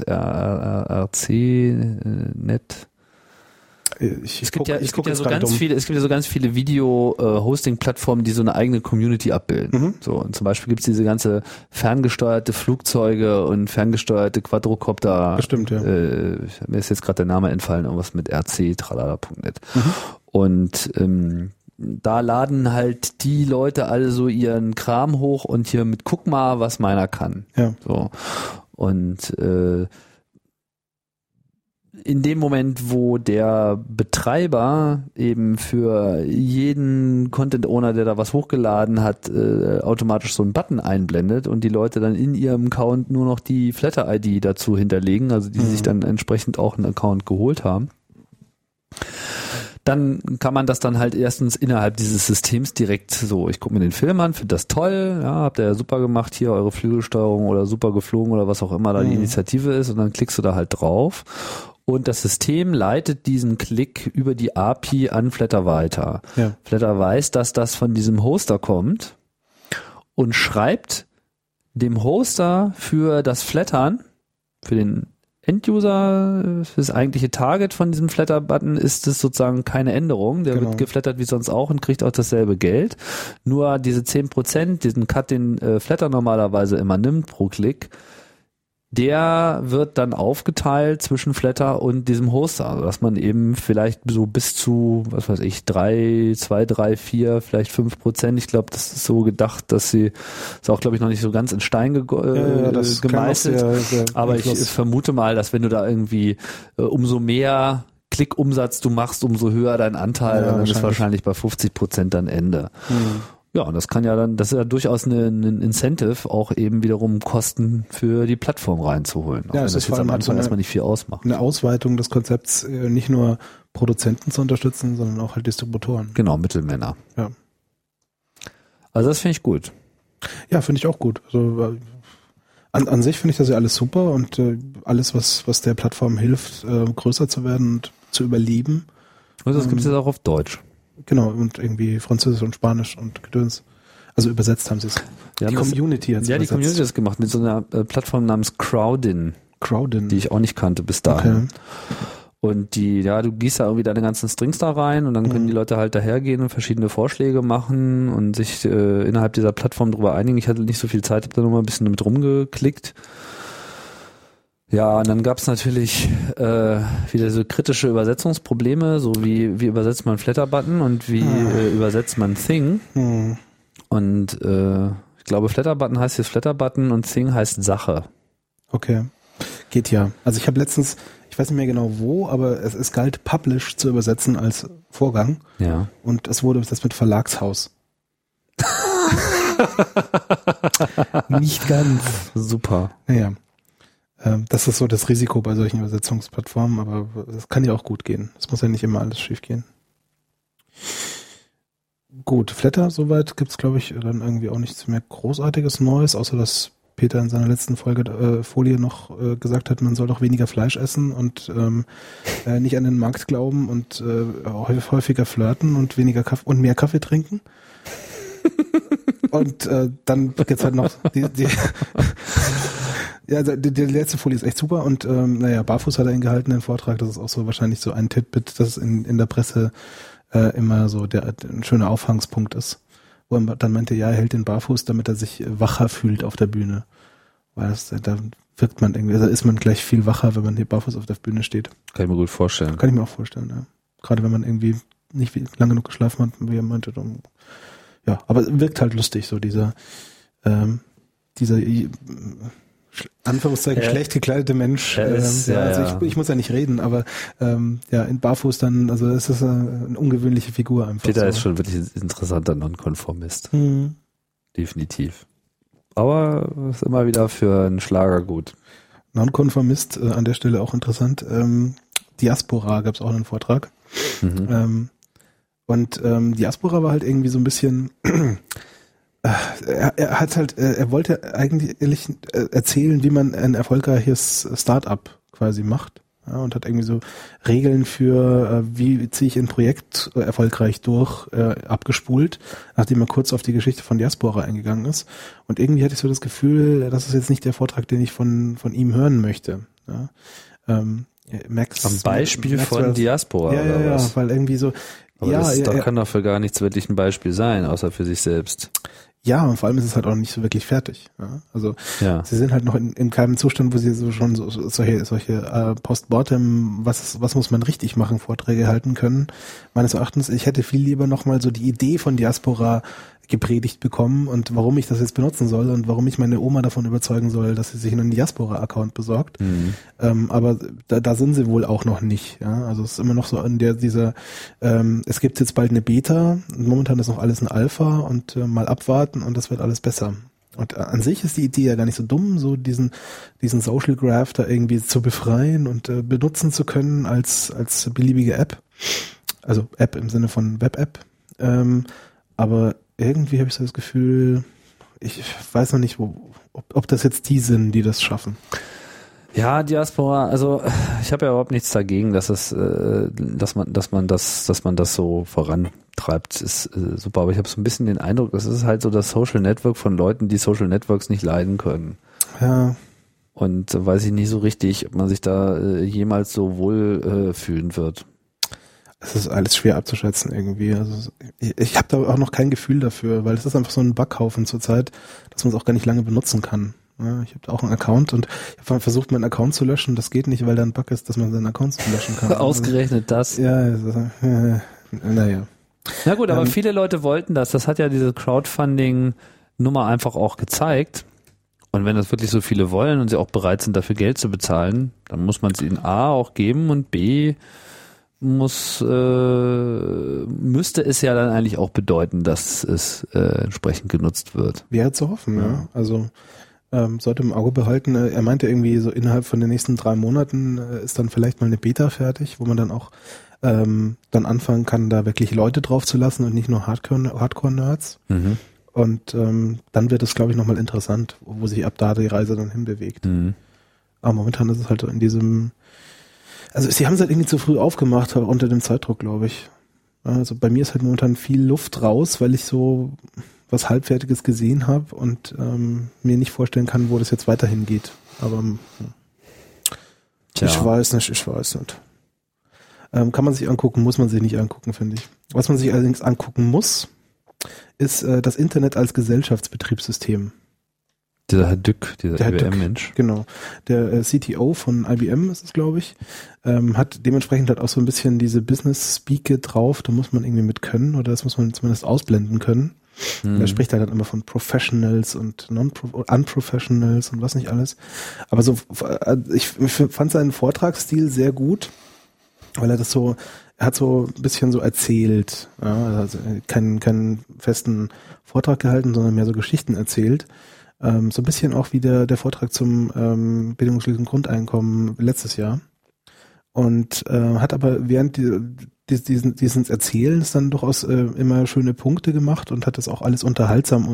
RC-Net. Es gibt ja so ganz viele Video-Hosting-Plattformen, die so eine eigene Community abbilden. Mhm. So, und zum Beispiel gibt's diese ganze ferngesteuerte Flugzeuge und ferngesteuerte Quadrocopter. Bestimmt, ja. Mir ist jetzt gerade der Name entfallen, irgendwas mit rc-tralala.net. Mhm. Und da laden halt die Leute alle so ihren Kram hoch und hier mit guck mal, was meiner kann. Ja. So. Und in dem Moment, wo der Betreiber eben für jeden Content-Owner, der da was hochgeladen hat, automatisch so einen Button einblendet und die Leute dann in ihrem Account nur noch die Flatter-ID dazu hinterlegen, also die sich dann entsprechend auch einen Account geholt haben, dann kann man das dann halt erstens innerhalb dieses Systems direkt so, ich gucke mir den Film an, finde das toll, ja, habt ihr ja super gemacht hier, eure Flügelsteuerung oder super geflogen oder was auch immer da die Initiative ist, und dann klickst du da halt drauf und das System leitet diesen Klick über die API an Flatter weiter. Ja. Flatter weiß, dass das von diesem Hoster kommt und schreibt dem Hoster für das Flattern, für den End-User, das eigentliche Target von diesem Flatter-Button ist es sozusagen keine Änderung. Der wird geflattert wie sonst auch und kriegt auch dasselbe Geld. Nur diese 10%, diesen Cut, den Flatter normalerweise immer nimmt pro Klick, der wird dann aufgeteilt zwischen Flatter und diesem Hoster, also dass man eben vielleicht so bis zu, was weiß ich, 3, 4, vielleicht 5%. Ich glaube, das ist so gedacht, dass ist auch, glaube ich, noch nicht so ganz in Stein gemeißelt. Aber ich vermute mal, dass wenn du da irgendwie umso mehr Klickumsatz du machst, umso höher dein Anteil, dann ist wahrscheinlich bei 50% dann Ende. Ja, und das ist ja durchaus ein Incentive, auch eben wiederum Kosten für die Plattform reinzuholen. Auch ja, wenn es das ist jetzt vor allem am Anfang erstmal nicht viel ausmacht. Eine Ausweitung des Konzepts, nicht nur Produzenten zu unterstützen, sondern auch halt Distributoren. Genau, Mittelmänner. Ja. Also das finde ich gut. Ja, finde ich auch gut. Also an sich finde ich das ja alles super und alles, was der Plattform hilft, größer zu werden und zu überleben. Also das gibt es jetzt auch auf Deutsch. Genau, und irgendwie Französisch und Spanisch und Gedöns. Also übersetzt haben sie es. Die Community hat es übersetzt. Ja, die Community hat es gemacht mit so einer Plattform namens Crowdin, die ich auch nicht kannte bis dahin. Okay. Und du gießt da irgendwie deine ganzen Strings da rein und dann können die Leute halt dahergehen und verschiedene Vorschläge machen und sich innerhalb dieser Plattform drüber einigen. Ich hatte nicht so viel Zeit, habe da noch mal ein bisschen damit rumgeklickt. Ja, und dann gab's natürlich wieder so kritische Übersetzungsprobleme, so wie übersetzt man Flatter-Button und wie übersetzt man Thing. Und ich glaube, Flatter-Button heißt jetzt Flatter-Button und Thing heißt Sache. Okay, geht ja. Also ich habe letztens, ich weiß nicht mehr genau wo, aber es galt Publish zu übersetzen als Vorgang. Ja. Und es wurde das mit Verlagshaus. Nicht ganz. Super. Naja. Das ist so das Risiko bei solchen Übersetzungsplattformen, aber das kann ja auch gut gehen. Es muss ja nicht immer alles schief gehen. Gut, Flatter, soweit gibt's, glaube ich, dann irgendwie auch nichts mehr Großartiges Neues, außer dass Peter in seiner letzten Folie noch gesagt hat, man soll doch weniger Fleisch essen und nicht an den Markt glauben und häufiger flirten und weniger Kaffee und mehr Kaffee trinken. Und dann gibt's halt noch ja, die letzte Folie ist echt super und Barfuß hat er ihn gehalten, den Vortrag, das ist auch so wahrscheinlich so ein Titbit, das in der Presse immer so ein schöner Aufhangspunkt ist, wo er dann meinte, ja, er hält den Barfuß, damit er sich wacher fühlt auf der Bühne, weil da wirkt man irgendwie, also ist man gleich viel wacher, wenn man hier barfuß auf der Bühne steht. Kann ich mir gut vorstellen. Kann ich mir auch vorstellen, ja. Gerade wenn man irgendwie nicht lange genug geschlafen hat, wie er meinte, ja, aber wirkt halt lustig, so dieser Anführungszeichen schlecht gekleidete Mensch. Ich muss ja nicht reden, aber in Barfuß dann, also es ist eine ungewöhnliche Figur einfach. Peter so. ist schon wirklich ein interessanter Nonkonformist. Definitiv. Aber ist immer wieder für einen Schlager gut. Nonkonformist, an der Stelle auch interessant. Diaspora gab es auch einen Vortrag. Diaspora war halt irgendwie so ein bisschen er wollte eigentlich erzählen, wie man ein erfolgreiches Start-up quasi macht. Ja, und hat irgendwie so Regeln für, wie ziehe ich ein Projekt erfolgreich durch, abgespult, nachdem er kurz auf die Geschichte von Diaspora eingegangen ist. Und irgendwie hatte ich so das Gefühl, das ist jetzt nicht der Vortrag, den ich von ihm hören möchte. Ja. Am Beispiel von Diaspora oder was? Ja, weil irgendwie so. Aber das kann doch für gar nichts wirklich ein Beispiel sein, außer für sich selbst. Ja, und vor allem ist es halt auch nicht so wirklich fertig. Ja? Also sie sind halt noch in keinem Zustand, wo sie so schon solche Postmortem, was muss man richtig machen, Vorträge halten können. Meines Erachtens, ich hätte viel lieber nochmal so die Idee von Diaspora gepredigt bekommen und warum ich das jetzt benutzen soll und warum ich meine Oma davon überzeugen soll, dass sie sich einen Diaspora-Account besorgt. Aber da sind sie wohl auch noch nicht. Ja? Also es ist immer noch so in es gibt jetzt bald eine Beta, momentan ist noch alles ein Alpha und mal abwarten und das wird alles besser. Und an sich ist die Idee ja gar nicht so dumm, so diesen Social Graph da irgendwie zu befreien und benutzen zu können als beliebige App. Also App im Sinne von Web-App. Aber irgendwie habe ich so das Gefühl, ich weiß noch nicht, ob das jetzt die sind, die das schaffen. Ja, Diaspora, also ich habe ja überhaupt nichts dagegen, dass man das so vorantreibt, ist super, aber ich habe so ein bisschen den Eindruck, das ist halt so das Social Network von Leuten, die Social Networks nicht leiden können. Ja. Und weiß ich nicht so richtig, ob man sich da jemals so wohl fühlen wird. Es ist alles schwer abzuschätzen irgendwie. Also ich habe da auch noch kein Gefühl dafür, weil es ist einfach so ein Backhaufen zurzeit, dass man es auch gar nicht lange benutzen kann. Ja, ich habe auch einen Account und ich habe versucht, meinen Account zu löschen. Das geht nicht, weil da ein Bug ist, dass man seinen Account löschen kann. Ausgerechnet das. Ja, naja. Na gut, aber viele Leute wollten das. Das hat ja diese Crowdfunding-Nummer einfach auch gezeigt. Und wenn das wirklich so viele wollen und sie auch bereit sind, dafür Geld zu bezahlen, dann muss man es ihnen A auch geben und B müsste es ja dann eigentlich auch bedeuten, dass es entsprechend genutzt wird. Wäre zu hoffen, ja. Also sollte im Auge behalten. Er meinte irgendwie so innerhalb von den nächsten 3 Monaten ist dann vielleicht mal eine Beta fertig, wo man dann auch dann anfangen kann, da wirklich Leute drauf zu lassen und nicht nur Hardcore-Nerds. Und dann wird es, glaube ich, nochmal interessant, wo sich ab da die Reise dann hinbewegt. Aber momentan ist es halt so in diesem. Also sie haben es halt irgendwie zu früh aufgemacht, unter dem Zeitdruck, glaube ich. Also bei mir ist halt momentan viel Luft raus, weil ich so was Halbfertiges gesehen habe und mir nicht vorstellen kann, wo das jetzt weiterhin geht. Aber ich weiß nicht. Kann man sich angucken, muss man sich nicht angucken, finde ich. Was man sich allerdings angucken muss, ist das Internet als Gesellschaftsbetriebssystem. Dieser Herr Dück, dieser IBM-Mensch. Genau. Der CTO von IBM ist es, glaube ich, hat dementsprechend halt auch so ein bisschen diese Business-Speak drauf. Da muss man irgendwie mit können oder das muss man zumindest ausblenden können. Er spricht halt immer von Professionals und Unprofessionals und was nicht alles. Aber so, ich fand seinen Vortragsstil sehr gut, weil er hat so ein bisschen so erzählt. Ja, also keinen festen Vortrag gehalten, sondern mehr so Geschichten erzählt. So ein bisschen auch wie der Vortrag zum bedingungslosen Grundeinkommen letztes Jahr. Und hat aber während dieses Erzählens dann durchaus immer schöne Punkte gemacht und hat das auch alles unterhaltsam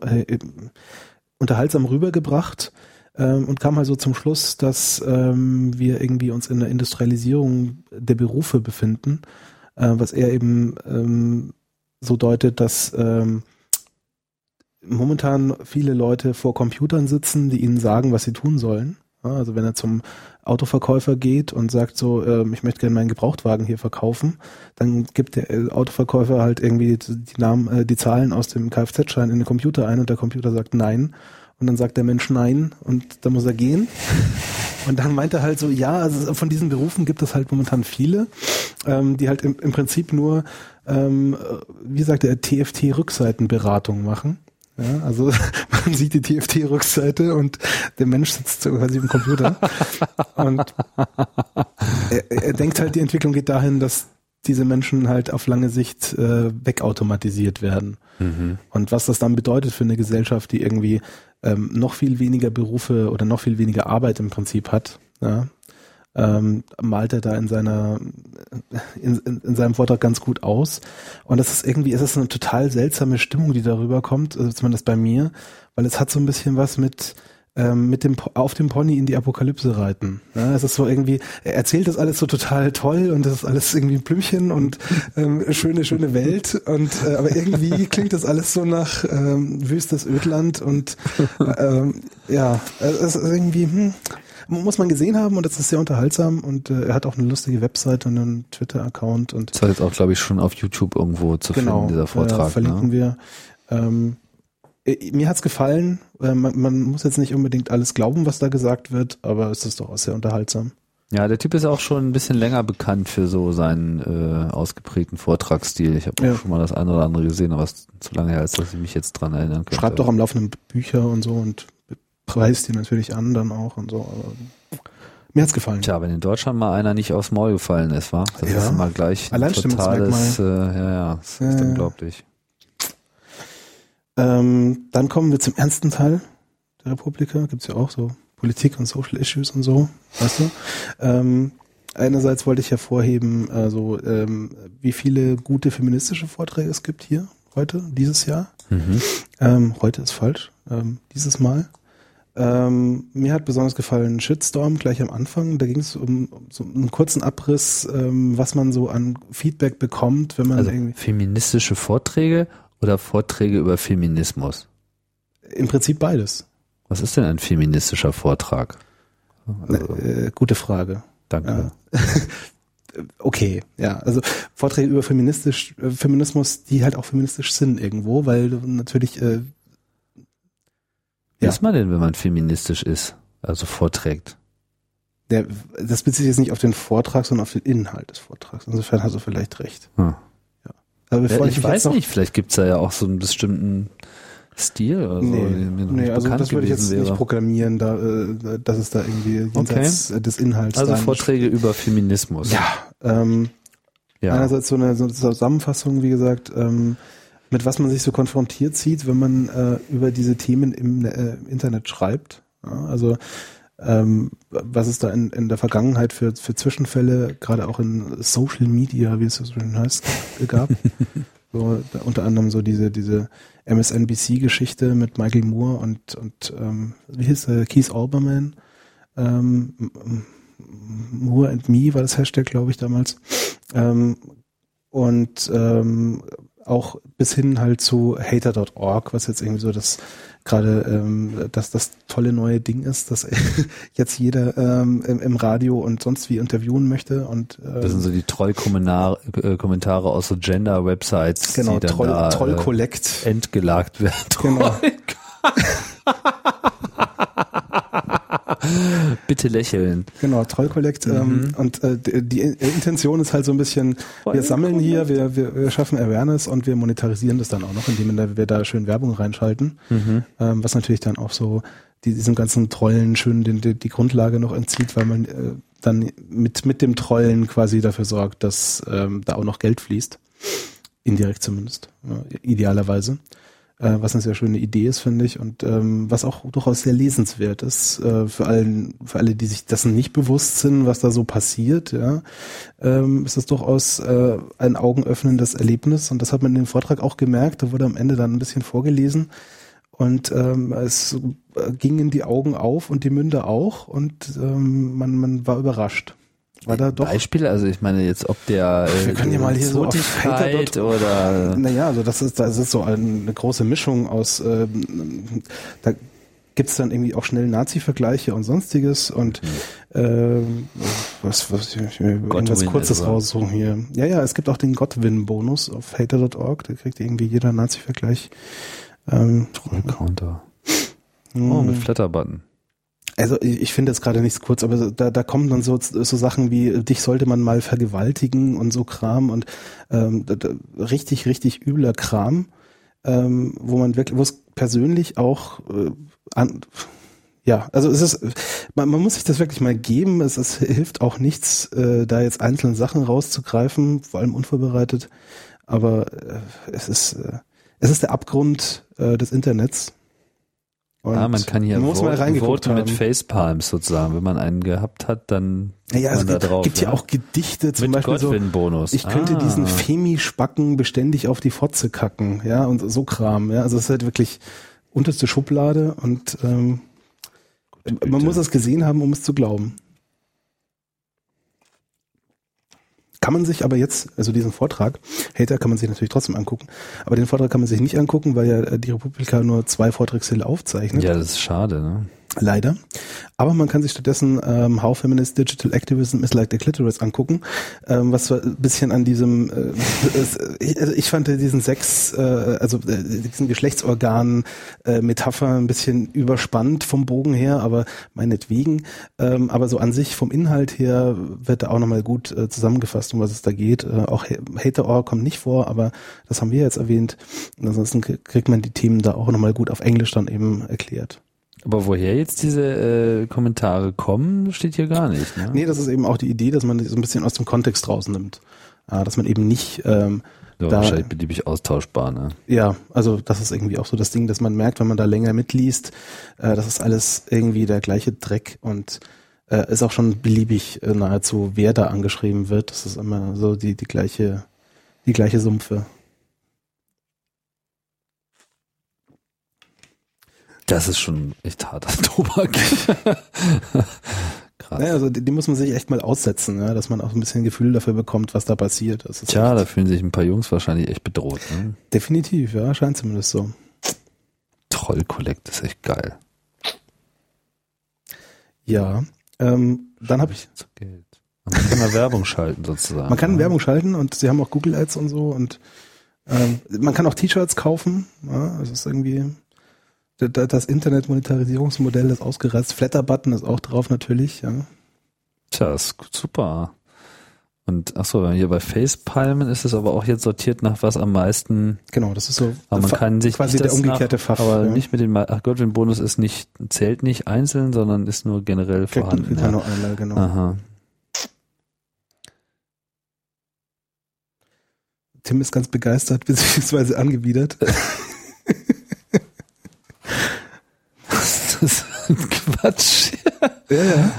rübergebracht und kam halt so zum Schluss, dass wir irgendwie uns in der Industrialisierung der Berufe befinden, was er eben so deutet, dass momentan viele Leute vor Computern sitzen, die ihnen sagen, was sie tun sollen. Also wenn er zum Autoverkäufer geht und sagt so, ich möchte gerne meinen Gebrauchtwagen hier verkaufen, dann gibt der Autoverkäufer halt irgendwie die Zahlen aus dem Kfz-Schein in den Computer ein und der Computer sagt nein. Und dann sagt der Mensch nein und dann muss er gehen. Und dann meint er halt so, ja, also von diesen Berufen gibt es halt momentan viele, die halt im Prinzip nur, wie sagt er, TFT-Rückseitenberatung machen. Ja, also man sieht die TFT-Rückseite und der Mensch sitzt quasi im Computer. Und er denkt halt, die Entwicklung geht dahin, dass diese Menschen halt auf lange Sicht wegautomatisiert werden. Mhm. Und was das dann bedeutet für eine Gesellschaft, die irgendwie noch viel weniger Berufe oder noch viel weniger Arbeit im Prinzip hat, ja, malt er da in seinem Vortrag ganz gut aus. Und das ist irgendwie, es ist eine total seltsame Stimmung, die darüber kommt, zumindest bei mir, weil es hat so ein bisschen was mit dem auf dem Pony in die Apokalypse reiten. Ja, es ist so irgendwie, er erzählt das alles so total toll und das ist alles irgendwie ein Blümchen und schöne Welt und aber irgendwie klingt das alles so nach wüstes Ödland und ja, es ist irgendwie muss man gesehen haben und das ist sehr unterhaltsam und er hat auch eine lustige Webseite und einen Twitter-Account und das ist jetzt auch, glaube ich, schon auf YouTube irgendwo zu finden, dieser Vortrag. Verlinken wir. Mir hat's gefallen. Man muss jetzt nicht unbedingt alles glauben, was da gesagt wird, aber es ist doch auch sehr unterhaltsam. Ja, der Typ ist auch schon ein bisschen länger bekannt für so seinen ausgeprägten Vortragsstil. Ich habe auch schon mal das eine oder andere gesehen, aber es ist zu lange her, als dass ich mich jetzt dran erinnern könnte. Schreibt doch am laufenden Bücher und so und preist die natürlich an dann auch und so. Aber mir hat's gefallen. Tja, wenn in Deutschland mal einer nicht aufs Maul gefallen ist, war das ist mal gleich ein totales, das ist unglaublich. Dann kommen wir zum ernsten Teil der Republika. Gibt's ja auch so Politik und Social Issues und so, weißt du? Einerseits wollte ich hervorheben, wie viele gute feministische Vorträge es gibt hier heute, dieses Jahr. Mhm. Heute ist falsch, dieses Mal. Mir hat besonders gefallen Shitstorm gleich am Anfang. Da ging es um so einen kurzen Abriss, was man so an Feedback bekommt, wenn man irgendwie feministische Vorträge oder Vorträge über Feminismus? Im Prinzip beides. Was ist denn ein feministischer Vortrag? Gute Frage. Danke. Ja. Okay, ja, also Vorträge über Feminismus, die halt auch feministisch sind irgendwo, weil du natürlich Wie ist man denn, wenn man feministisch ist, also vorträgt? Das bezieht sich jetzt nicht auf den Vortrag, sondern auf den Inhalt des Vortrags. Insofern hast du vielleicht recht. Ja. Aber ich weiß nicht, vielleicht gibt's da ja auch so einen bestimmten Stil oder so. Nee, also das würde ich jetzt nicht proklamieren, dass es da irgendwie jenseits des Inhalts. Also Vorträge über Feminismus. Ja. Einerseits so eine Zusammenfassung, wie gesagt, mit was man sich so konfrontiert sieht, wenn man über diese Themen im Internet schreibt. Ja, also was es da in der Vergangenheit für Zwischenfälle, gerade auch in Social Media, wie es so schön heißt, gab. So, unter anderem so diese MSNBC-Geschichte mit Michael Moore und wie hieß Keith Olbermann, Moore and Me war das Hashtag, glaube ich, damals. Auch bis hin halt zu hater.org, was jetzt irgendwie so das tolle neue Ding ist, dass jetzt jeder im Radio und sonst wie interviewen möchte. Und das sind so die Troll-Kommentare aus so Gender-Websites, genau, die dann Troll-Collect entgelagt werden. Genau. Bitte lächeln. Genau, Troll-Collect. Und die Intention ist halt so ein bisschen, wir sammeln hier, wir schaffen Awareness und wir monetarisieren das dann auch noch, indem wir da schön Werbung reinschalten. Was natürlich dann auch so diesem ganzen Trollen schön die Grundlage noch entzieht, weil man dann mit dem Trollen quasi dafür sorgt, dass da auch noch Geld fließt. Indirekt zumindest, idealerweise. Was eine sehr schöne Idee ist, finde ich, und was auch durchaus sehr lesenswert ist für alle, die sich dessen nicht bewusst sind, was da so passiert. Ja, ist das durchaus ein augenöffnendes Erlebnis, und das hat man in dem Vortrag auch gemerkt. Da wurde am Ende dann ein bisschen vorgelesen und es gingen die Augen auf und die Münder auch, und man war überrascht. Beispiel, also ich meine jetzt, ob der wir können ja mal hier so auf Hater oder naja, also das ist so eine große Mischung aus da gibt's dann irgendwie auch schnell Nazi-Vergleiche und sonstiges und was Kurzes raussuchen hier. Ja, es gibt auch den Godwin-Bonus auf hater.org, da kriegt irgendwie jeder Nazi-Vergleich Troll-Counter. Mit Flatter-Button. Also ich finde jetzt gerade nichts kurz, aber da kommen dann so Sachen wie, dich sollte man mal vergewaltigen und so Kram und richtig, richtig übler Kram, wo es persönlich auch also es ist, man muss sich das wirklich mal geben. Es hilft auch nichts, da jetzt einzelne Sachen rauszugreifen, vor allem unvorbereitet. Aber es ist der Abgrund des Internets. Und man kann hier voten mit Facepalms sozusagen. Wenn man einen gehabt hat, dann also da drauf. Gibt ja auch Gedichte, zum mit Beispiel Godwin-Bonus. Ich könnte diesen Femi-Spacken beständig auf die Fotze kacken, ja, und so Kram. Ja, also es ist halt wirklich unterste Schublade und man muss es gesehen haben, um es zu glauben. Kann man sich aber jetzt, also diesen Vortrag, Hater kann man sich natürlich trotzdem angucken, aber den Vortrag kann man sich nicht angucken, weil ja die Republika nur 2 Vortragssäle aufzeichnet. Ja, das ist schade, ne? Leider. Aber man kann sich stattdessen How Feminist Digital Activism is Like the Clitoris angucken, was ein bisschen an diesem, ich fand diesen diesen Geschlechtsorgan-Metapher ein bisschen überspannt vom Bogen her, aber meinetwegen. Aber so an sich vom Inhalt her wird da auch nochmal gut zusammengefasst, um was es da geht. Auch Hater-Or kommt nicht vor, aber das haben wir jetzt erwähnt. Und ansonsten kriegt man die Themen da auch nochmal gut auf Englisch dann eben erklärt. Aber woher jetzt diese Kommentare kommen, steht hier gar nicht. Ne? Nee, das ist eben auch die Idee, dass man das ein bisschen aus dem Kontext rausnimmt. Dass man eben nicht wahrscheinlich beliebig austauschbar, ne? Ja, also das ist irgendwie auch so das Ding, dass man merkt, wenn man da länger mitliest, das ist alles irgendwie der gleiche Dreck und ist auch schon beliebig nahezu, wer da angeschrieben wird. Das ist immer so die gleiche Sumpfe. Das ist schon echt harter Tobak. Krass. Naja, also die muss man sich echt mal aussetzen, ja, dass man auch ein bisschen ein Gefühl dafür bekommt, was da passiert. Das ist da fühlen sich ein paar Jungs wahrscheinlich echt bedroht. Ne? Definitiv, ja, scheint zumindest so. Troll-Collect ist echt geil. Ja, dann habe ich... Geld. Man kann mal Werbung schalten sozusagen. Man kann Werbung schalten und sie haben auch Google Ads und so und man kann auch T-Shirts kaufen. Ja, es ist irgendwie... Das Internet-Monetarisierungsmodell ist ausgereizt. Flatter-Button ist auch drauf natürlich, ja. Tja, ist super. Und achso, hier bei Facepalmen ist es aber auch jetzt sortiert nach was am meisten. Genau, das ist so. Aber man kann sich quasi der umgekehrte Pfaff. Aber nicht mit dem, Godwin-Bonus zählt nicht einzeln, sondern ist nur generell vorhanden. Ja. Nur einmal, genau. Aha. Tim ist ganz begeistert, beziehungsweise angewidert. Das ist Quatsch. Ja.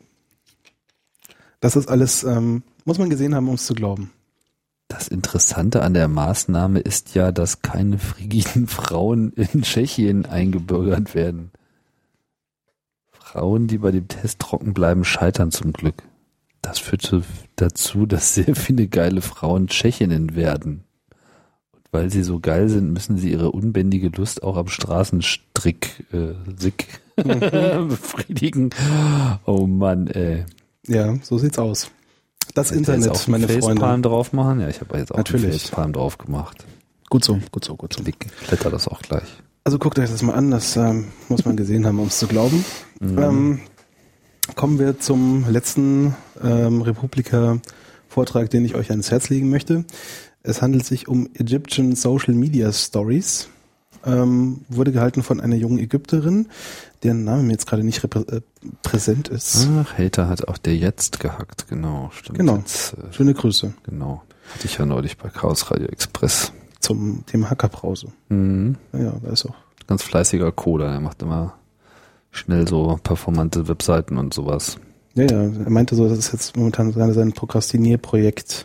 Das ist alles, muss man gesehen haben, um es zu glauben. Das Interessante an der Maßnahme ist ja, dass keine frigiden Frauen in Tschechien eingebürgert werden. Frauen, die bei dem Test trocken bleiben, scheitern zum Glück. Das führt dazu, dass sehr viele geile Frauen Tschechinnen werden. Weil sie so geil sind, müssen sie ihre unbändige Lust auch am Straßenstrick befriedigen. Oh Mann, ey. Ja, so sieht's aus. Das Internet, auch meine Freunde. Facepalm drauf machen? Ja, ich habe jetzt auch natürlich einen Facepalm drauf gemacht. Gut so. Ich kletter das auch gleich. Also guckt euch das mal an, das muss man gesehen haben, um es zu glauben. Kommen wir zum letzten Republika-Vortrag, den ich euch ans Herz legen möchte. Es handelt sich um Egyptian Social Media Stories. Wurde gehalten von einer jungen Ägypterin, deren Name mir jetzt gerade nicht präsent ist. Ach, Hater hat auch der jetzt gehackt, genau. Stimmt. Genau, jetzt, schöne Grüße. Genau, hatte ich ja neulich bei Chaos Radio Express. Zum Thema Hackerbrause. Mhm. Ja, da ist auch. Ganz fleißiger Coder, er macht immer schnell so performante Webseiten und sowas. Ja, er meinte so, das ist jetzt momentan sein Prokrastinierprojekt.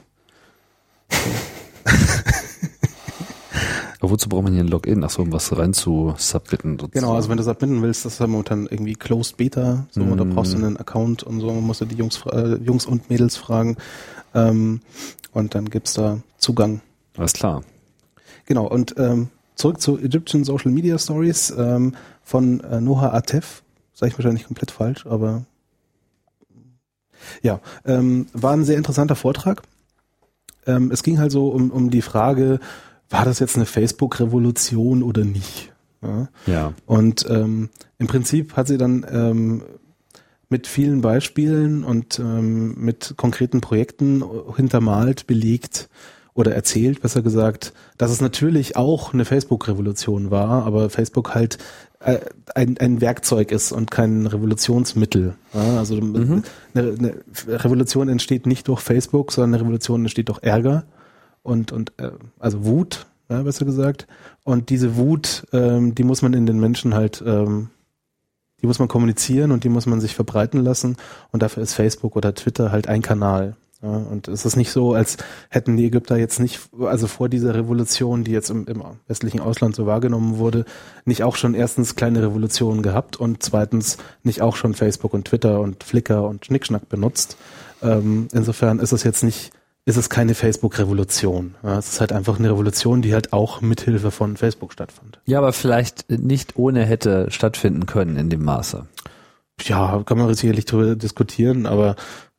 Aber wozu braucht man hier ein Login? Achso, um was rein zu submitten. Sozusagen. Genau, also wenn du submitten willst, das ist ja momentan irgendwie Closed Beta, so, da brauchst du einen Account und so, man musst du die Jungs und Mädels fragen, und dann gibt's da Zugang. Alles klar. Genau, und zurück zu Egyptian Social Media Stories von Noha Atef, sage ich wahrscheinlich komplett falsch, aber ja, war ein sehr interessanter Vortrag. Es ging halt so um die Frage, war das jetzt eine Facebook-Revolution oder nicht? Ja. Und im Prinzip hat sie dann mit vielen Beispielen und mit konkreten Projekten hintermalt, belegt oder erzählt, besser gesagt, dass es natürlich auch eine Facebook-Revolution war, aber Facebook halt ein Werkzeug ist und kein Revolutionsmittel. Ja, also eine Revolution entsteht nicht durch Facebook, sondern eine Revolution entsteht durch Ärger und also Wut, ja, besser gesagt. Und diese Wut, die muss man in den Menschen halt, die muss man kommunizieren und die muss man sich verbreiten lassen. Und dafür ist Facebook oder Twitter halt ein Kanal. Ja, und es ist nicht so, als hätten die Ägypter jetzt nicht, also vor dieser Revolution, die jetzt im westlichen Ausland so wahrgenommen wurde, nicht auch schon erstens kleine Revolutionen gehabt und zweitens nicht auch schon Facebook und Twitter und Flickr und Schnickschnack benutzt. Insofern ist es keine Facebook-Revolution. Ja, es ist halt einfach eine Revolution, die halt auch mithilfe von Facebook stattfand. Ja, aber vielleicht nicht ohne hätte stattfinden können in dem Maße. Ja, kann man sicherlich drüber diskutieren, aber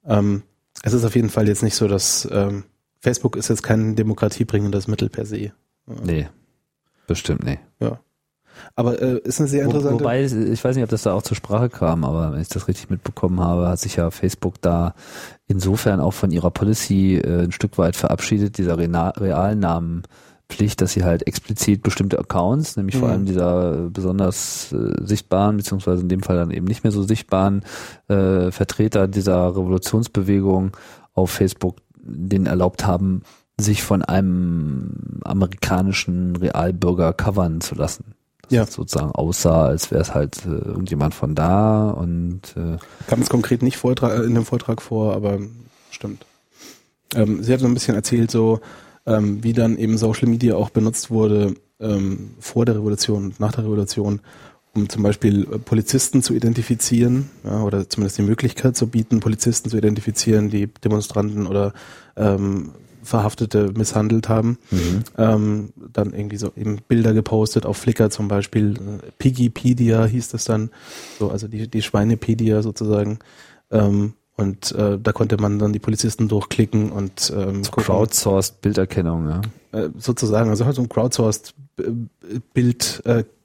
es ist auf jeden Fall jetzt nicht so, dass Facebook ist jetzt kein demokratiebringendes Mittel per se. Nee, bestimmt nicht. Ja. Aber ist eine sehr interessante... Wobei, ich weiß nicht, ob das da auch zur Sprache kam, aber wenn ich das richtig mitbekommen habe, hat sich ja Facebook da insofern auch von ihrer Policy ein Stück weit verabschiedet, dieser Realnamenpflicht, dass sie halt explizit bestimmte Accounts, nämlich vor allem dieser besonders sichtbaren, beziehungsweise in dem Fall dann eben nicht mehr so sichtbaren Vertreter dieser Revolutionsbewegung auf Facebook denen erlaubt haben, sich von einem amerikanischen Realbürger covern zu lassen. Ja. Sozusagen aussah, als wäre es halt irgendjemand von da und kam es konkret nicht in dem Vortrag vor, aber stimmt. Sie hat so ein bisschen erzählt, so wie dann eben Social Media auch benutzt wurde vor der Revolution und nach der Revolution, um zum Beispiel Polizisten zu identifizieren, ja, oder zumindest die Möglichkeit zu bieten, Polizisten zu identifizieren, die Demonstranten oder Verhaftete misshandelt haben. Dann irgendwie so eben Bilder gepostet auf Flickr zum Beispiel. Piggypedia hieß das dann, so, also die Schweinepedia sozusagen. Und da konnte man dann die Polizisten durchklicken und crowdsourced Bilderkennung, ja. Sozusagen, also halt so ein crowdsourced Bild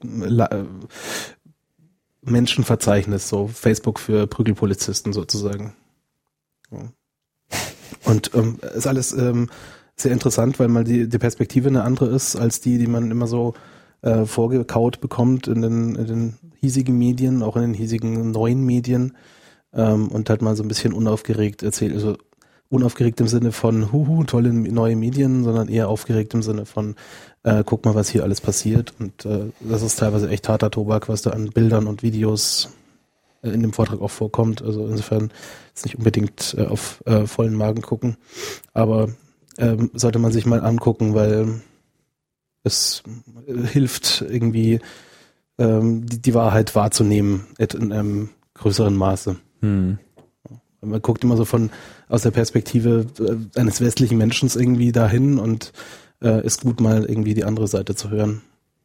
Menschenverzeichnis, so Facebook für Prügelpolizisten sozusagen. Ja. Und ist alles sehr interessant, weil mal die Perspektive eine andere ist, als die man immer so vorgekaut bekommt in den hiesigen Medien, auch in den hiesigen neuen Medien, und halt mal so ein bisschen unaufgeregt erzählt, also unaufgeregt im Sinne von tolle neue Medien, sondern eher aufgeregt im Sinne von guck mal, was hier alles passiert, und das ist teilweise echt harter Tobak, was da an Bildern und Videos in dem Vortrag auch vorkommt. Also insofern jetzt nicht unbedingt auf vollen Magen gucken, aber sollte man sich mal angucken, weil es hilft irgendwie die Wahrheit wahrzunehmen in einem größeren Maße. Man guckt immer so aus der Perspektive eines westlichen Menschen irgendwie dahin und ist gut, mal irgendwie die andere Seite zu hören.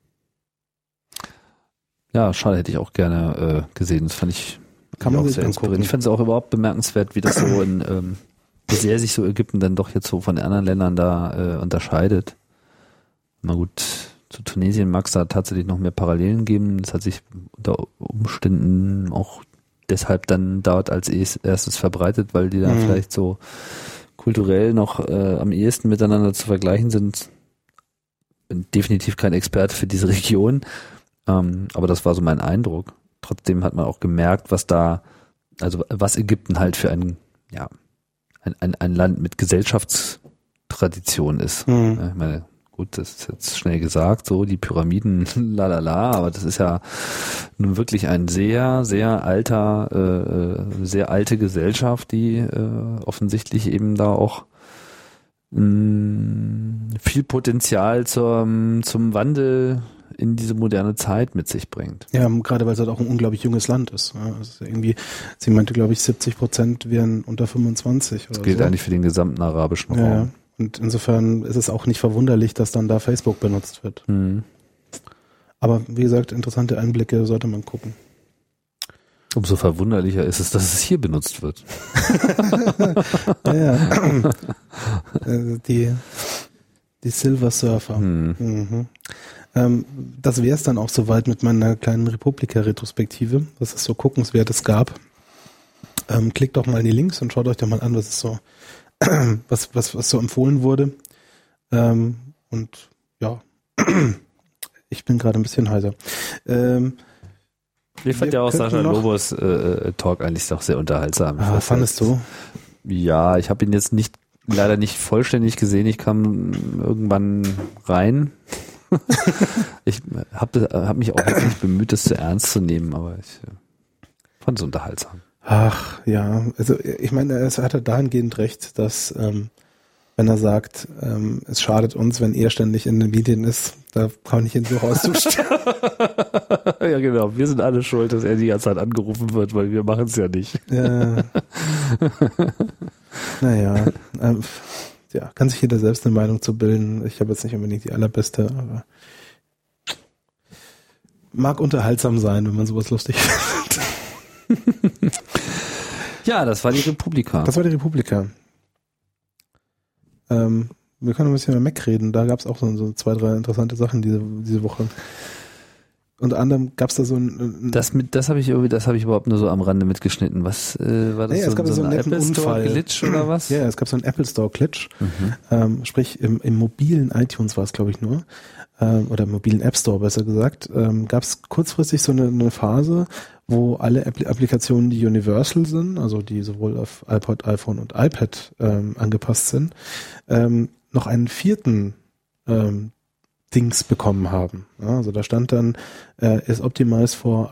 Ja, schade, hätte ich auch gerne gesehen. Das fand ich auch sehr inspirierend. Ich fand es auch überhaupt bemerkenswert, wie das so wie sehr sich so Ägypten dann doch jetzt so von den anderen Ländern da unterscheidet. Na gut, zu Tunesien mag es da tatsächlich noch mehr Parallelen geben. Das hat sich unter Umständen auch deshalb dann dort als erstes verbreitet, weil die da vielleicht so kulturell noch am ehesten miteinander zu vergleichen sind. Bin definitiv kein Experte für diese Region. Aber das war so mein Eindruck. Trotzdem hat man auch gemerkt, was Ägypten halt für ein Land mit Gesellschaftstradition ist. Ich meine, gut, das ist jetzt schnell gesagt, so die Pyramiden, aber das ist ja nun wirklich ein sehr, sehr sehr alte Gesellschaft, die offensichtlich eben da auch viel Potenzial zum Wandel in diese moderne Zeit mit sich bringt. Ja, gerade weil es halt auch ein unglaublich junges Land ist. Also irgendwie, sie meinte, glaube ich, 70% wären unter 25 oder so. Das gilt eigentlich für den gesamten arabischen Raum. Ja, und insofern ist es auch nicht verwunderlich, dass dann da Facebook benutzt wird. Aber wie gesagt, interessante Einblicke sollte man gucken. Umso verwunderlicher ist es, dass es hier benutzt wird. Ja. Die Silver Surfer. Das wäre es dann auch soweit mit meiner kleinen Republika-Retrospektive, was es so Guckenswertes gab. Klickt doch mal in die Links und schaut euch doch mal an, was es so was so empfohlen wurde. Und ja, ich bin gerade ein bisschen heiser. Ich fand ja auch Sascha Lobos Talk eigentlich doch sehr unterhaltsam. Fandest du? Ja, ich habe ihn jetzt leider nicht vollständig gesehen. Ich kam irgendwann rein. Ich hab mich auch wirklich bemüht, das zu ernst zu nehmen, aber ich fand es unterhaltsam. Ach ja, also ich meine, er hatte dahingehend recht, dass wenn er sagt, es schadet uns, wenn er ständig in den Medien ist, da kann ich ihn so rauszustellen. Ja genau, wir sind alle schuld, dass er die ganze Zeit angerufen wird, weil wir machen es ja nicht. Ja. Naja, ja, kann sich jeder selbst eine Meinung zu bilden. Ich habe jetzt nicht unbedingt die allerbeste, aber mag unterhaltsam sein, wenn man sowas lustig findet. Ja, das war die Republika. Das war die Republika. Wir können ein bisschen über Mac reden. Da gab es auch so 2, 3 interessante Sachen diese Woche. Unter anderem gab es da so ein... Das habe ich überhaupt nur so am Rande mitgeschnitten. Was war das? Ja, es gab so einen netten Apple Store Unfall. Glitch oder was? Ja, es gab so einen Apple Store Glitch. Sprich, im mobilen iTunes war es, glaube ich, nur. Oder im mobilen App Store, besser gesagt. Gab es kurzfristig so eine Phase, wo alle Applikationen, die universal sind, also die sowohl auf iPod, iPhone und iPad angepasst sind, noch einen 4. Dings bekommen haben. Ja, also da stand dann, is optimized for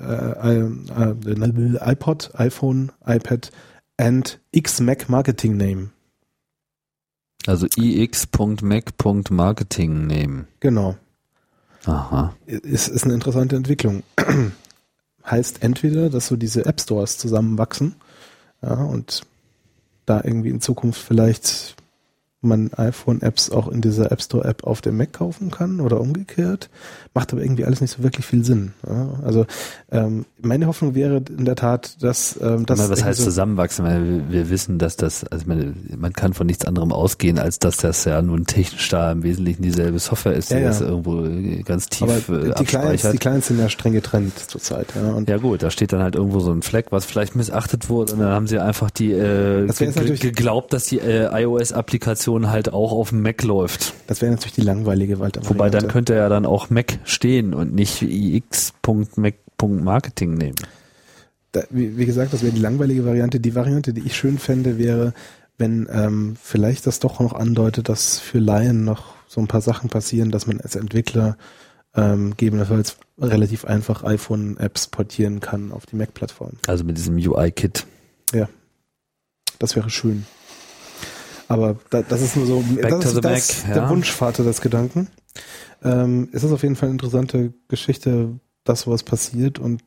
iPod, iPhone, iPad and X-Mac Marketing Name. Also ix.mac.marketing Name. Genau. Aha. Ist eine interessante Entwicklung. Heißt entweder, dass so diese App Stores zusammenwachsen, ja, und da irgendwie in Zukunft vielleicht man iPhone-Apps auch in dieser App Store-App auf dem Mac kaufen kann oder umgekehrt. Macht aber irgendwie alles nicht so wirklich viel Sinn. Ja? Also meine Hoffnung wäre in der Tat, dass was heißt zusammenwachsen? Weil wir wissen, dass das, also man kann von nichts anderem ausgehen, als dass das ja nun technisch da im Wesentlichen dieselbe Software ist, die das irgendwo ganz tief abspeichert. Die Clients sind ja streng getrennt zurzeit. Ja, und ja gut, da steht dann halt irgendwo so ein Fleck, was vielleicht missachtet wurde, und dann haben sie einfach die geglaubt, dass die iOS-Applikation halt auch auf dem Mac läuft. Das wäre natürlich die langweilige Variante. Wobei dann könnte ja dann auch Mac stehen und nicht ix.mac.marketing nehmen. Wie gesagt, das wäre die langweilige Variante. Die Variante, die ich schön fände, wäre, wenn vielleicht das doch noch andeutet, dass für Laien noch so ein paar Sachen passieren, dass man als Entwickler gegebenenfalls relativ einfach iPhone-Apps portieren kann auf die Mac-Plattform. Also mit diesem UI-Kit. Ja, das wäre schön. Aber das ist nur so, das ist der Wunschvater des Gedanken. Es ist auf jeden Fall eine interessante Geschichte, dass sowas passiert und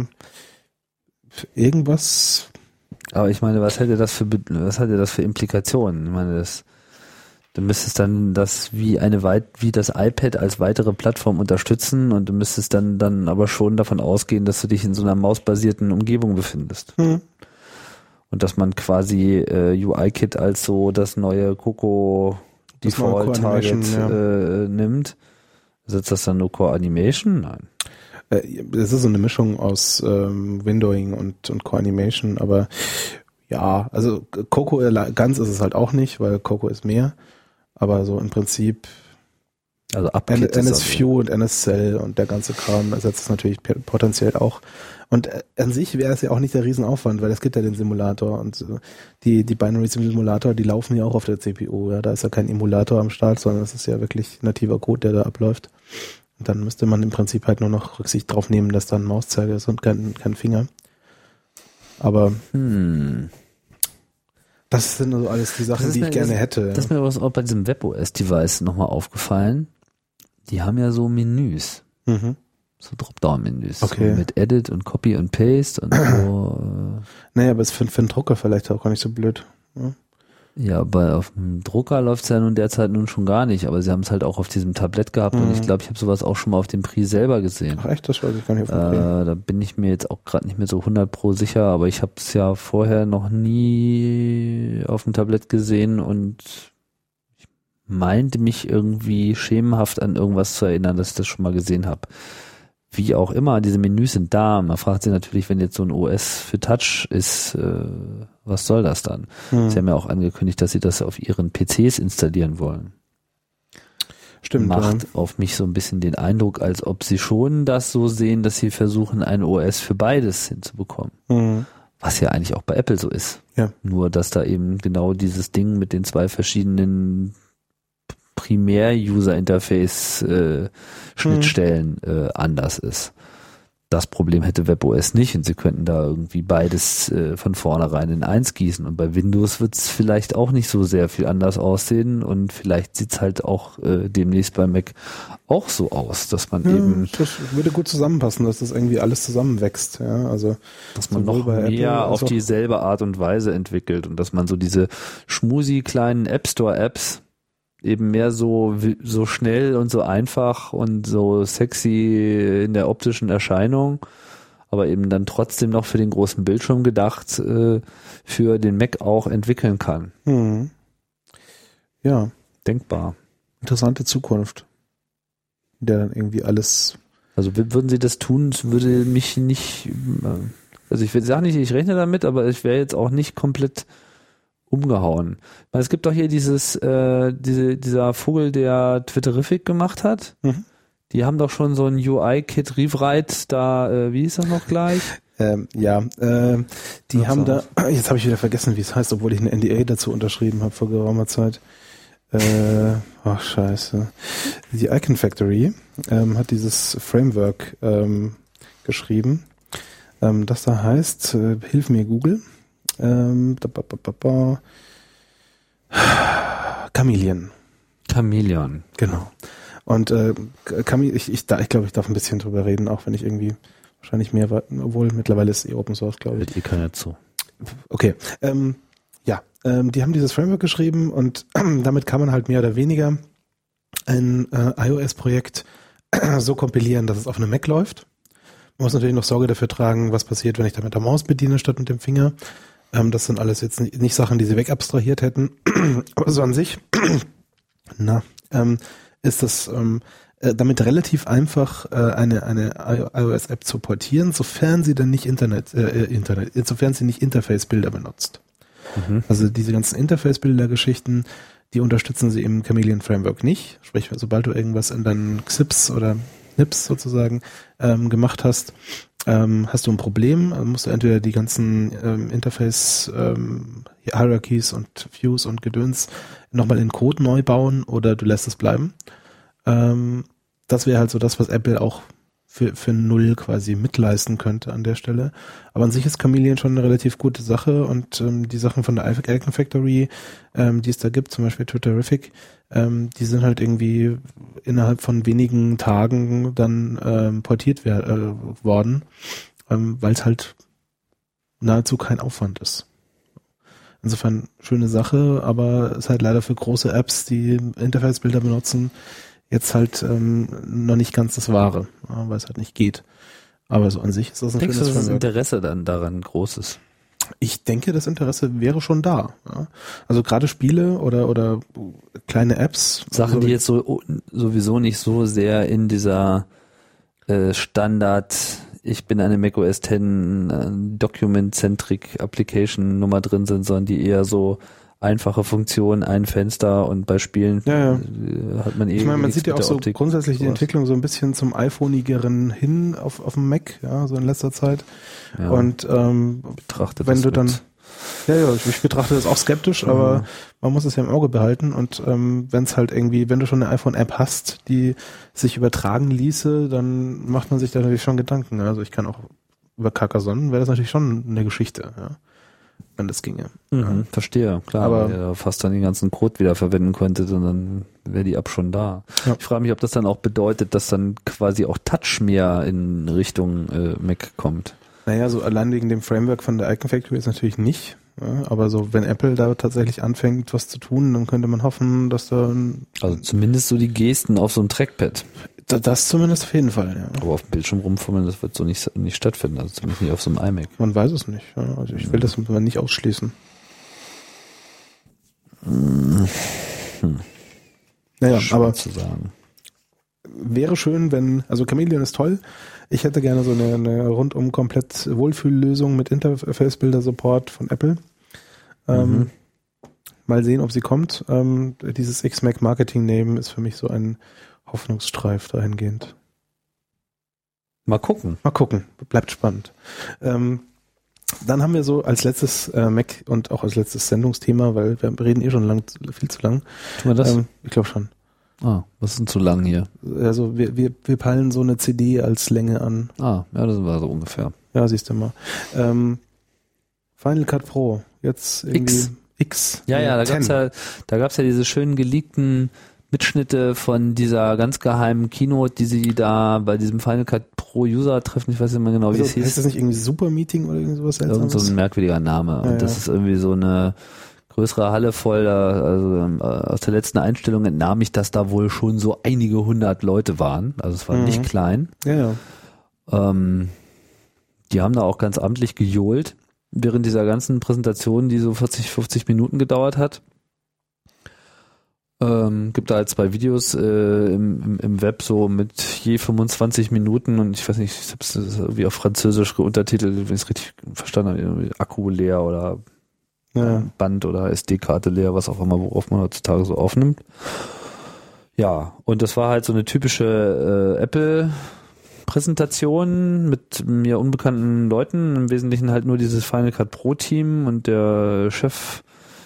irgendwas. Aber ich meine, was hätte das für Implikationen? Ich meine, du müsstest dann das wie das iPad als weitere Plattform unterstützen, und du müsstest dann aber schon davon ausgehen, dass du dich in so einer mausbasierten Umgebung befindest. Und dass man quasi UI-Kit als so das neue Coco Default Target nimmt. Setzt das dann nur Core Animation? Nein. Es ist so eine Mischung aus Windowing und Core Animation, aber ja, also Coco ganz ist es halt auch nicht, weil Coco ist mehr, aber so im Prinzip also NSView und NSCell und der ganze Kram ersetzt es natürlich potenziell auch. Und an sich wäre es ja auch nicht der Riesenaufwand, weil es gibt ja den Simulator und die Binary Simulator, die laufen ja auch auf der CPU. Ja, da ist ja kein Emulator am Start, sondern es ist ja wirklich nativer Code, der da abläuft. Und dann müsste man im Prinzip halt nur noch Rücksicht drauf nehmen, dass da ein Mauszeiger ist und kein Finger. Aber das sind also alles die Sachen, die ich gerne hätte. Das ist mir aber auch bei diesem WebOS-Device nochmal aufgefallen. Die haben ja so Menüs. So Dropdown-Menüs. Okay. So mit Edit und Copy und Paste und so. Naja, aber ist für einen Drucker vielleicht auch gar nicht so blöd. Ja, aber auf dem Drucker läuft es ja nun derzeit schon gar nicht, aber sie haben es halt auch auf diesem Tablett gehabt und ich glaube, ich habe sowas auch schon mal auf dem Pri selber gesehen. Ach echt? Das weiß ich gar nicht auf dem Pri. Da bin ich mir jetzt auch gerade nicht mehr so 100% sicher, aber ich habe es ja vorher noch nie auf dem Tablett gesehen und ich meinte mich irgendwie schemenhaft an irgendwas zu erinnern, dass ich das schon mal gesehen habe. Wie auch immer, diese Menüs sind da. Man fragt sich natürlich, wenn jetzt so ein OS für Touch ist, was soll das dann? Sie haben ja auch angekündigt, dass sie das auf ihren PCs installieren wollen. Stimmt, macht ja. auf mich so ein bisschen den Eindruck, als ob sie schon das so sehen, dass sie versuchen, ein OS für beides hinzubekommen. Mhm. Was ja eigentlich auch bei Apple so ist. Ja. Nur, dass da eben genau dieses Ding mit den zwei verschiedenen Primär-User-Interface-Schnittstellen anders ist. Das Problem hätte WebOS nicht und sie könnten da irgendwie beides von vornherein in eins gießen. Und bei Windows wird es vielleicht auch nicht so sehr viel anders aussehen und vielleicht sieht es halt auch demnächst bei Mac auch so aus, dass man eben... Das würde gut zusammenpassen, dass das irgendwie alles zusammenwächst. Ja, also dass man noch mehr auf dieselbe Art und Weise entwickelt und dass man so diese schmusi kleinen App Store-Apps eben mehr so schnell und so einfach und so sexy in der optischen Erscheinung, aber eben dann trotzdem noch für den großen Bildschirm gedacht, für den Mac auch entwickeln kann. Mhm. Ja. Denkbar. Interessante Zukunft. Der dann irgendwie alles... Also würden Sie das tun, es würde mich nicht, also ich sage nicht, ich rechne damit, aber ich wäre jetzt auch nicht komplett umgehauen. Weil es gibt doch hier dieser Vogel, der Twitterific gemacht hat. Mhm. Die haben doch schon so ein UI-Kit Rewrite da, wie hieß das noch gleich? Die haben da, jetzt habe ich wieder vergessen, wie es heißt, obwohl ich eine NDA dazu unterschrieben habe vor geraumer Zeit. Scheiße. Die Icon Factory hat dieses Framework geschrieben, das da heißt, hilf mir Google, Chameleon. Chameleon. Genau. Und ich glaube, ich darf ein bisschen drüber reden, auch wenn ich irgendwie wahrscheinlich mehr, obwohl mittlerweile ist Open Source, glaube ich. Hört keiner zu. Okay. Die haben dieses Framework geschrieben und damit kann man halt mehr oder weniger ein iOS-Projekt so kompilieren, dass es auf einem Mac läuft. Man muss natürlich noch Sorge dafür tragen, was passiert, wenn ich da mit der Maus bediene statt mit dem Finger. Das sind alles jetzt nicht Sachen, die sie wegabstrahiert hätten. Aber so an sich ist das damit relativ einfach, eine iOS-App zu portieren, sofern sie dann nicht sofern sie nicht Interface-Bilder benutzt. Mhm. Also diese ganzen Interface-Bilder-Geschichten, die unterstützen sie im Chameleon Framework nicht. Sprich, sobald du irgendwas in deinen XIPs oder NIPs sozusagen gemacht hast, hast du ein Problem. Dann musst du entweder die ganzen Interface-Hierarchies und Views und Gedöns nochmal in Code neu bauen oder du lässt es bleiben. Das wäre halt so das, was Apple auch für null quasi mitleisten könnte an der Stelle. Aber an sich ist Chameleon schon eine relativ gute Sache und die Sachen von der Icon Factory, die es da gibt, zum Beispiel Twitterific, die sind halt irgendwie innerhalb von wenigen Tagen dann portiert worden, weil es halt nahezu kein Aufwand ist. Insofern schöne Sache, aber es ist halt leider für große Apps, die Interface-Bilder benutzen, jetzt halt noch nicht ganz das Wahre, weil es halt nicht geht. Aber so an sich ist das ein schönes Framework. Denkst du, das Interesse dann daran groß ist? Ich denke, das Interesse wäre schon da. Ja. Also gerade Spiele oder kleine Apps. Sachen, die jetzt sowieso nicht so sehr in dieser Standard, ich bin eine macOS 10 Document-Centric Application Nummer drin sind, sondern die eher so einfache Funktionen, ein Fenster und bei Spielen hat man ich meine, man sieht ja auch so Optik grundsätzlich die Entwicklung so ein bisschen zum iPhoneigeren hin auf dem Mac, ja, so in letzter Zeit. Ja, und wenn du dann ich betrachte das auch skeptisch, aber man muss es ja im Auge behalten und wenn es halt irgendwie, wenn du schon eine iPhone-App hast, die sich übertragen ließe, dann macht man sich da natürlich schon Gedanken. Also ich kann auch über Carcassonne, wäre das natürlich schon eine Geschichte, ja. Wenn das ginge. Ja. Verstehe, klar, aber ihr fast dann den ganzen Code wieder verwenden könntet und dann wäre die App schon da. Ja. Ich frage mich, ob das dann auch bedeutet, dass dann quasi auch Touch mehr in Richtung Mac kommt. Naja, so allein wegen dem Framework von der Icon Factory ist natürlich nicht. Ja, aber so, wenn Apple da tatsächlich anfängt, was zu tun, dann könnte man hoffen, dass da... Also zumindest so die Gesten auf so einem Trackpad. Das zumindest auf jeden Fall, ja. Aber auf dem Bildschirm rumfummeln, das wird so nicht stattfinden, also zumindest nicht auf so einem iMac. Man weiß es nicht, ja. Also ich will das nicht ausschließen. Naja, aber zu sagen. Wäre schön, also Chameleon ist toll. Ich hätte gerne so eine rundum komplett Wohlfühllösung mit Interface-Bilder-Support von Apple. Mal sehen, ob sie kommt. Dieses X-Mac Marketing Name ist für mich so ein Hoffnungsstreif dahingehend. Mal gucken. Bleibt spannend. Dann haben wir so als letztes Mac und auch als letztes Sendungsthema, weil wir reden schon viel zu lang. Tun wir das? Ich glaube schon. Was ist denn zu lang hier? Also wir peilen so eine CD als Länge an. Ja, das war so ungefähr. Ja, siehst du mal. Final Cut Pro, jetzt irgendwie X. Ja, da gab's ja diese schönen geleakten Mitschnitte von dieser ganz geheimen Keynote, die sie da bei diesem Final Cut Pro User treffen, ich weiß nicht mehr genau, wie es hieß. Ist das nicht irgendwie Super Meeting oder irgend sowas Seltsames? Irgend so ein merkwürdiger Name. Und das ist irgendwie so eine größere Halle voll. Also aus der letzten Einstellung entnahm ich, dass da wohl schon so einige 100 Leute waren. Also es war nicht klein. Ja. Die haben da auch ganz amtlich gejohlt während dieser ganzen Präsentation, die so 40, 50 Minuten gedauert hat. Gibt da halt 2 Videos im Web so mit je 25 Minuten und ich weiß nicht, ich hab's irgendwie auf Französisch untertitelt, wenn ich es richtig verstanden habe, Akku leer oder Band oder SD-Karte leer, was auch immer, worauf man heutzutage so aufnimmt. Ja, und das war halt so eine typische Apple-Präsentation mit mir unbekannten Leuten, im Wesentlichen halt nur dieses Final Cut Pro Team und der Chef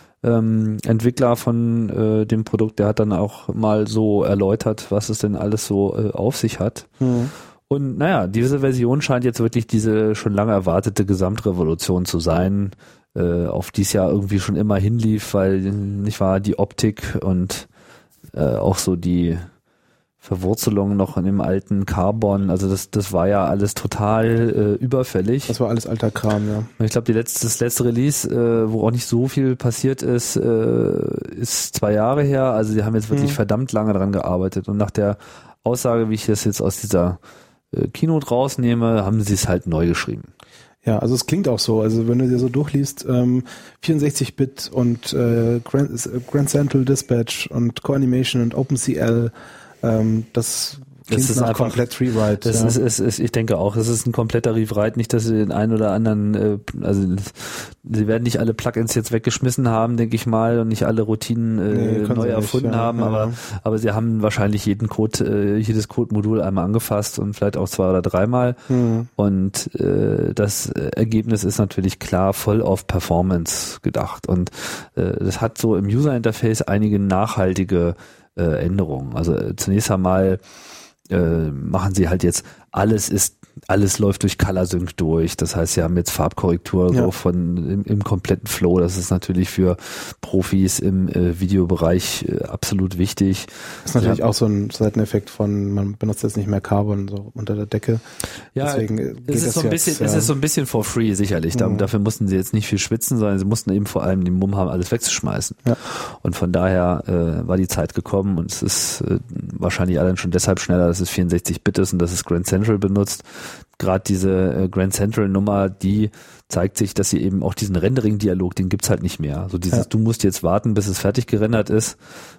Entwickler von dem Produkt, der hat dann auch mal so erläutert, was es denn alles so auf sich hat. Und naja, diese Version scheint jetzt wirklich diese schon lange erwartete Gesamtrevolution zu sein, auf die es ja irgendwie schon immer hinlief, weil nicht wahr, die Optik und auch so die Verwurzelung noch in dem alten Carbon, also das war ja alles total überfällig. Das war alles alter Kram, ja. Und ich glaube, das letzte Release, wo auch nicht so viel passiert ist, ist 2 Jahre her. Also die haben jetzt wirklich verdammt lange dran gearbeitet. Und nach der Aussage, wie ich das jetzt aus dieser Keynote rausnehme, haben sie es halt neu geschrieben. Ja, also es klingt auch so. Also wenn du dir so durchliest, 64-Bit und Grand Central Dispatch und Core Animation und OpenCL, das klingt nach komplett Rewrite. Das ist, ich denke auch, es ist ein kompletter Rewrite. Nicht, dass sie den einen oder anderen, also sie werden nicht alle Plugins jetzt weggeschmissen haben, denke ich mal, und nicht alle Routinen neu erfunden haben, aber sie haben wahrscheinlich jedes Code-Modul einmal angefasst und vielleicht auch 2 oder 3 Mal. Und das Ergebnis ist natürlich klar voll auf Performance gedacht. Und das hat so im User-Interface einige nachhaltige Änderungen. Also zunächst einmal machen sie halt jetzt alles läuft durch Color Sync durch. Das heißt, sie haben jetzt Farbkorrektur so von im kompletten Flow. Das ist natürlich für Profis im Videobereich absolut wichtig. Das ist natürlich auch so ein Seiteneffekt von, man benutzt jetzt nicht mehr Carbon so unter der Decke. Ja, deswegen es ist so ein bisschen for free, sicherlich. Dafür mussten sie jetzt nicht viel schwitzen, sondern sie mussten eben vor allem den Mumm haben, alles wegzuschmeißen. Ja. Und von daher war die Zeit gekommen und es ist wahrscheinlich allein schon deshalb schneller, dass es 64-Bit ist und dass es Grand Central benutzt. Gerade diese Grand Central Nummer, die zeigt sich, dass sie eben auch diesen Rendering-Dialog, den gibt's halt nicht mehr. So dieses, du musst jetzt warten, bis es fertig gerendert ist.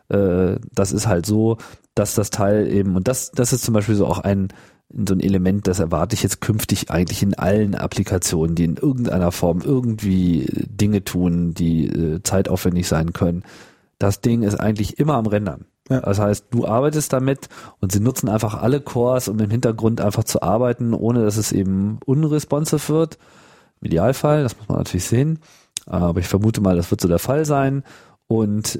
Das ist halt so, dass das Teil eben, und das ist zum Beispiel so auch so ein Element, das erwarte ich jetzt künftig eigentlich in allen Applikationen, die in irgendeiner Form irgendwie Dinge tun, die zeitaufwendig sein können. Das Ding ist eigentlich immer am Rendern. Ja. Das heißt, du arbeitest damit und sie nutzen einfach alle Cores, um im Hintergrund einfach zu arbeiten, ohne dass es eben unresponsive wird. Im Idealfall, das muss man natürlich sehen. Aber ich vermute mal, das wird so der Fall sein. Und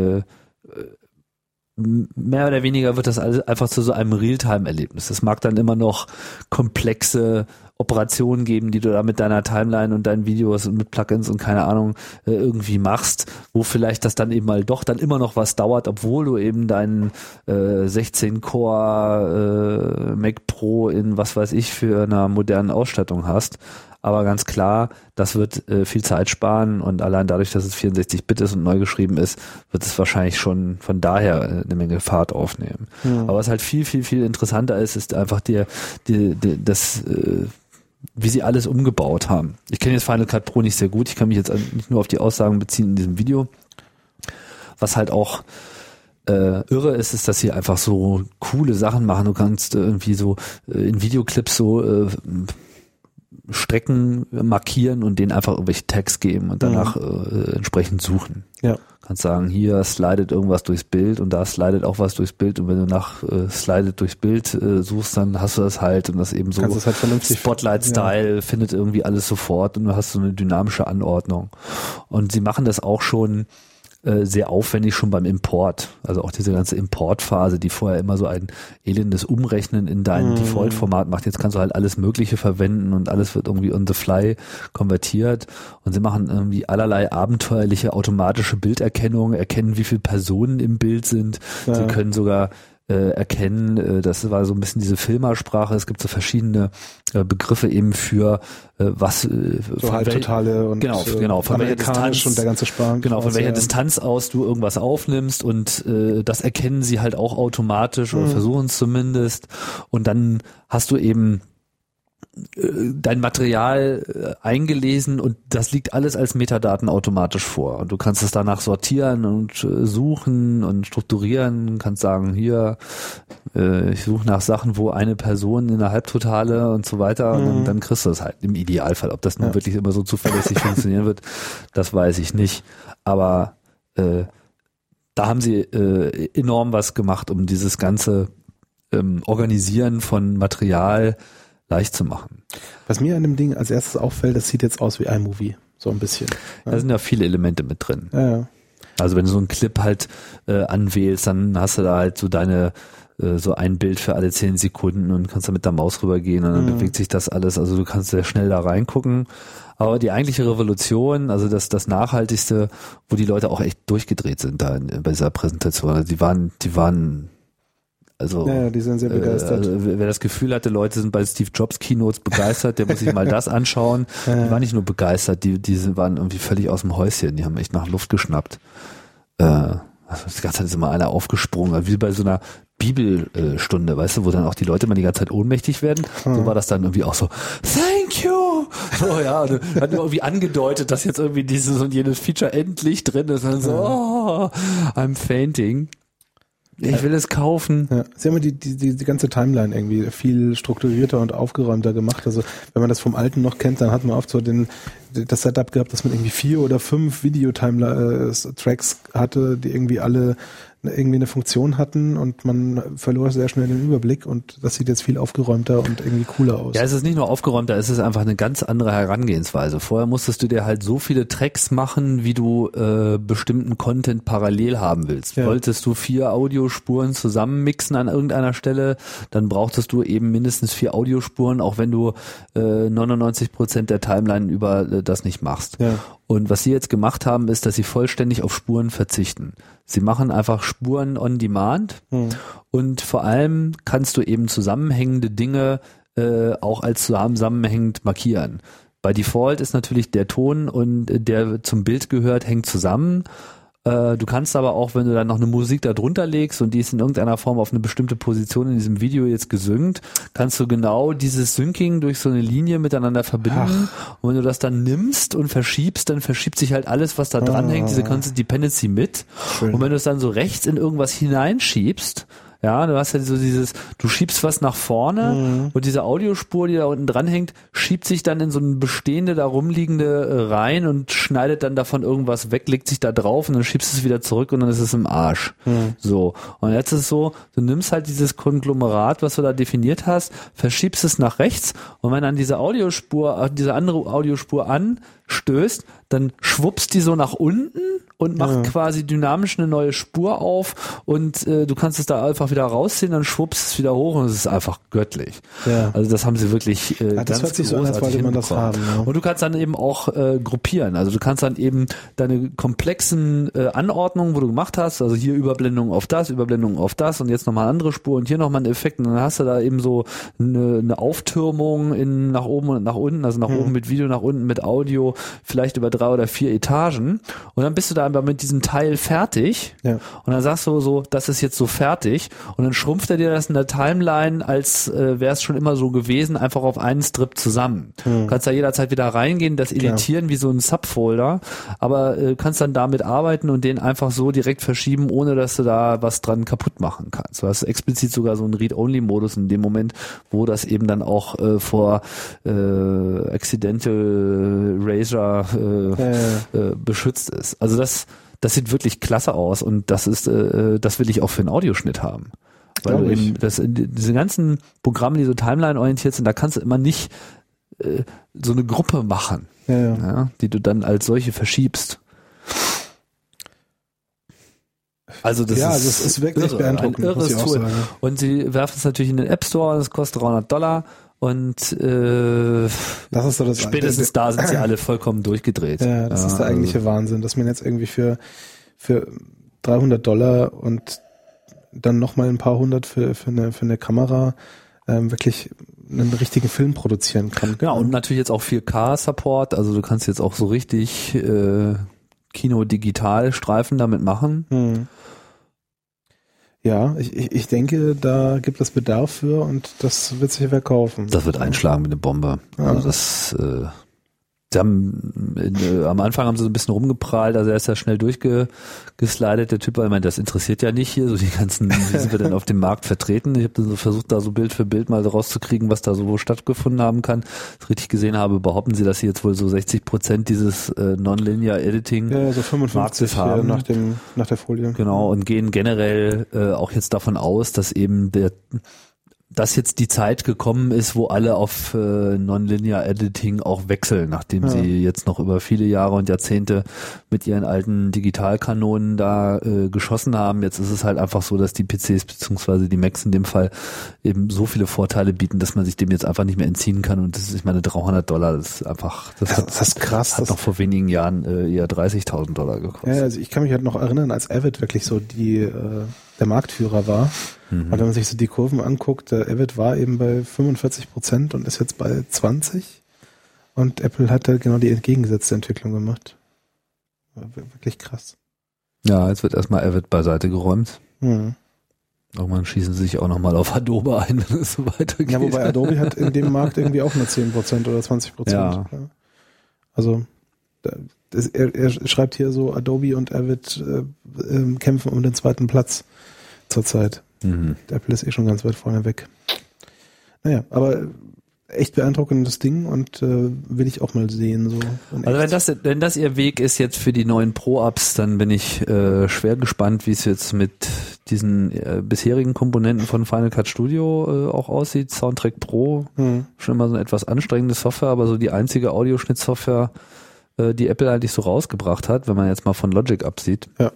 mehr oder weniger wird das alles einfach zu so einem Realtime-Erlebnis. Es mag dann immer noch komplexe Operationen geben, die du da mit deiner Timeline und deinen Videos und mit Plugins und keine Ahnung irgendwie machst, wo vielleicht das dann eben mal doch dann immer noch was dauert, obwohl du eben deinen 16-Core Mac Pro in was weiß ich für einer modernen Ausstattung hast. Aber ganz klar, das wird viel Zeit sparen und allein dadurch, dass es 64-Bit ist und neu geschrieben ist, wird es wahrscheinlich schon von daher eine Menge Fahrt aufnehmen. Ja. Aber was halt viel, viel, viel interessanter ist einfach wie sie alles umgebaut haben. Ich kenne jetzt Final Cut Pro nicht sehr gut, ich kann mich jetzt nicht nur auf die Aussagen beziehen in diesem Video. Was halt auch irre ist, dass sie einfach so coole Sachen machen. Du kannst irgendwie so in Videoclips so Strecken markieren und denen einfach irgendwelche Tags geben und danach entsprechend suchen. Ja. Kannst sagen, hier slidet irgendwas durchs Bild und da slidet auch was durchs Bild und wenn du nach slidet durchs Bild suchst, dann hast du das halt und das eben so halt Spotlight-Style findet irgendwie alles sofort und du hast so eine dynamische Anordnung. Und sie machen das auch schon sehr aufwendig schon beim Import. Also auch diese ganze Importphase, die vorher immer so ein elendes Umrechnen in dein Default-Format macht. Jetzt kannst du halt alles Mögliche verwenden und alles wird irgendwie on the fly konvertiert. Und sie machen irgendwie allerlei abenteuerliche automatische Bilderkennung, erkennen, wie viele Personen im Bild sind. Ja. Sie können sogar erkennen, das war so ein bisschen diese Filmersprache, es gibt so verschiedene Begriffe eben für was so Halbtotale und genau von welcher Distanz und der ganze Spaß, genau von welcher Distanz aus du irgendwas aufnimmst und das erkennen sie halt auch automatisch oder versuchen es zumindest und dann hast du eben dein Material eingelesen und das liegt alles als Metadaten automatisch vor. Und du kannst es danach sortieren und suchen und strukturieren, kannst sagen, hier, ich suche nach Sachen, wo eine Person in der Halbtotale und so weiter und dann kriegst du das halt im Idealfall. Ob das nun wirklich immer so zuverlässig funktionieren wird, das weiß ich nicht. Aber da haben sie enorm was gemacht, um dieses ganze Organisieren von Material leicht zu machen. Was mir an dem Ding als erstes auffällt, das sieht jetzt aus wie iMovie, so ein bisschen. Ja. Da sind ja viele Elemente mit drin. Ja. Also wenn du so einen Clip halt anwählst, dann hast du da halt so so ein Bild für alle 10 Sekunden und kannst da mit der Maus rübergehen und dann bewegt sich das alles. Also du kannst sehr schnell da reingucken. Aber die eigentliche Revolution, also das Nachhaltigste, wo die Leute auch echt durchgedreht sind da bei dieser Präsentation. Also die waren also, die sind sehr begeistert. Wer das Gefühl hatte, Leute sind bei Steve Jobs Keynotes begeistert, der muss sich mal das anschauen. Die waren nicht nur begeistert, die waren irgendwie völlig aus dem Häuschen, die haben echt nach Luft geschnappt. Also die ganze Zeit ist immer einer aufgesprungen, wie bei so einer Bibelstunde, weißt du, wo dann auch die Leute immer die ganze Zeit ohnmächtig werden. So war das dann irgendwie auch so, thank you! So, ja, und hat nur irgendwie angedeutet, dass jetzt irgendwie dieses und jenes Feature endlich drin ist. Und dann so, oh, I'm fainting. Ich will es kaufen. Ja. Sie haben die ganze Timeline irgendwie viel strukturierter und aufgeräumter gemacht. Also wenn man das vom Alten noch kennt, dann hat man oft so das Setup gehabt, dass man irgendwie 4 oder 5 Video-Tracks hatte, die irgendwie alle irgendwie eine Funktion hatten und man verlor sehr schnell den Überblick und das sieht jetzt viel aufgeräumter und irgendwie cooler aus. Ja, es ist nicht nur aufgeräumter, es ist einfach eine ganz andere Herangehensweise. Vorher musstest du dir halt so viele Tracks machen, wie du bestimmten Content parallel haben willst. Ja. Wolltest du 4 Audiospuren zusammenmixen an irgendeiner Stelle, dann brauchtest du eben mindestens 4 Audiospuren, auch wenn du 99% der Timeline über das nicht machst. Ja. Und was sie jetzt gemacht haben, ist, dass sie vollständig auf Spuren verzichten. Sie machen einfach Spuren on Demand und vor allem kannst du eben zusammenhängende Dinge auch als zusammenhängend markieren. Bei Default ist natürlich der Ton und der zum Bild gehört, hängt zusammen. Du kannst aber auch, wenn du dann noch eine Musik da drunter legst und die ist in irgendeiner Form auf eine bestimmte Position in diesem Video jetzt gesynkt, kannst du genau dieses Syncing durch so eine Linie miteinander verbinden. Und wenn du das dann nimmst und verschiebst, dann verschiebt sich halt alles, was da dranhängt, diese ganze Dependency mit. Schön. Und wenn du es dann so rechts in irgendwas hineinschiebst, ja, du hast ja so du schiebst was nach vorne und diese Audiospur, die da unten dran hängt, schiebt sich dann in so eine bestehende, da rumliegende rein und schneidet dann davon irgendwas weg, legt sich da drauf und dann schiebst du es wieder zurück und dann ist es im Arsch. So. Und jetzt ist es so, du nimmst halt dieses Konglomerat, was du da definiert hast, verschiebst es nach rechts und wenn dann diese andere Audiospur anstößt, dann schwuppst die so nach unten und macht quasi dynamisch eine neue Spur auf und du kannst es da einfach wieder rausziehen, dann schwuppst es wieder hoch und es ist einfach göttlich. Ja. Also das haben sie wirklich das ganz hört sich so an, als wollte man das haben. Ja. Und du kannst dann eben auch gruppieren. Also du kannst dann eben deine komplexen Anordnungen, wo du gemacht hast, also hier Überblendung auf das und jetzt nochmal eine andere Spur und hier nochmal einen Effekt und dann hast du da eben so eine Auftürmung nach oben und nach unten, also nach oben mit Video, nach unten mit Audio, vielleicht über 3 3 oder 4 Etagen und dann bist du da aber mit diesem Teil fertig und dann sagst du so, das ist jetzt so fertig und dann schrumpft er dir das in der Timeline, als wäre es schon immer so gewesen, einfach auf einen Strip zusammen. Du kannst da jederzeit wieder reingehen, das editieren wie so ein Subfolder, aber kannst dann damit arbeiten und den einfach so direkt verschieben, ohne dass du da was dran kaputt machen kannst. Du hast explizit sogar so einen Read-Only-Modus in dem Moment, wo das eben dann auch vor Accidental Erasure beschützt ist. Also das sieht wirklich klasse aus und das will ich auch für einen Audioschnitt haben. Weil du eben diese ganzen Programme, die so Timeline-orientiert sind, da kannst du immer nicht so eine Gruppe machen, die du dann als solche verschiebst. Also das ist wirklich irre, beeindruckend, ein irres Tool. Und sie werfen es natürlich in den App Store, das kostet $300 und das ist so das spätestens da sind sie alle vollkommen durchgedreht. Ja, das ist der eigentliche Wahnsinn, dass man jetzt irgendwie für $300 und dann nochmal ein paar hundert für eine Kamera wirklich einen richtigen Film produzieren kann. Ja, und natürlich jetzt auch 4K-Support, also du kannst jetzt auch so richtig Kino-Digital-Streifen damit machen. Ja, ich denke, da gibt es Bedarf für und das wird sich verkaufen. Das wird einschlagen wie eine Bombe. Ja. Also das sie haben am Anfang haben sie so ein bisschen rumgeprahlt, also er ist ja schnell durchgeslidet, der Typ, weil ich meine, das interessiert ja nicht hier, so die ganzen, wie sind wir denn auf dem Markt vertreten? Ich habe dann so versucht, da so Bild für Bild mal rauszukriegen, was da so wo stattgefunden haben kann. Wenn ich richtig gesehen habe, behaupten sie, dass sie jetzt wohl so 60% dieses Nonlinear Editing so 55 haben. Nach der Folie. Genau, und gehen generell auch jetzt davon aus, dass eben dass jetzt die Zeit gekommen ist, wo alle auf Nonlinear Editing auch wechseln, nachdem sie jetzt noch über viele Jahre und Jahrzehnte mit ihren alten Digitalkanonen da geschossen haben. Jetzt ist es halt einfach so, dass die PCs bzw. die Macs in dem Fall eben so viele Vorteile bieten, dass man sich dem jetzt einfach nicht mehr entziehen kann. Und das ist, ich meine, $300, das ist einfach, das ist krass. Hat noch vor wenigen Jahren eher $30.000 gekostet. Ja, also ich kann mich halt noch erinnern, als Avid wirklich so der Marktführer war. Und wenn man sich so die Kurven anguckt, der Avid war eben bei 45% und ist jetzt bei 20%. Und Apple hat da genau die entgegengesetzte Entwicklung gemacht. War wirklich krass. Ja, jetzt wird erstmal Avid beiseite geräumt. Irgendwann schießen sie sich auch nochmal auf Adobe ein, wenn es so weitergeht. Ja, wobei Adobe hat in dem Markt irgendwie auch nur 10% oder 20%. Ja. Also er schreibt hier so, Adobe und Avid kämpfen um den zweiten Platz zurzeit. Der Apple ist schon ganz weit vorne weg. Naja, aber echt beeindruckendes Ding und will ich auch mal sehen. So also wenn das ihr Weg ist jetzt für die neuen Pro-Apps, dann bin ich schwer gespannt, wie es jetzt mit diesen bisherigen Komponenten von Final Cut Studio auch aussieht. Soundtrack Pro, schon immer so eine etwas anstrengende Software, aber so die einzige Audioschnittsoftware, die Apple eigentlich so rausgebracht hat, wenn man jetzt mal von Logic absieht. Ja.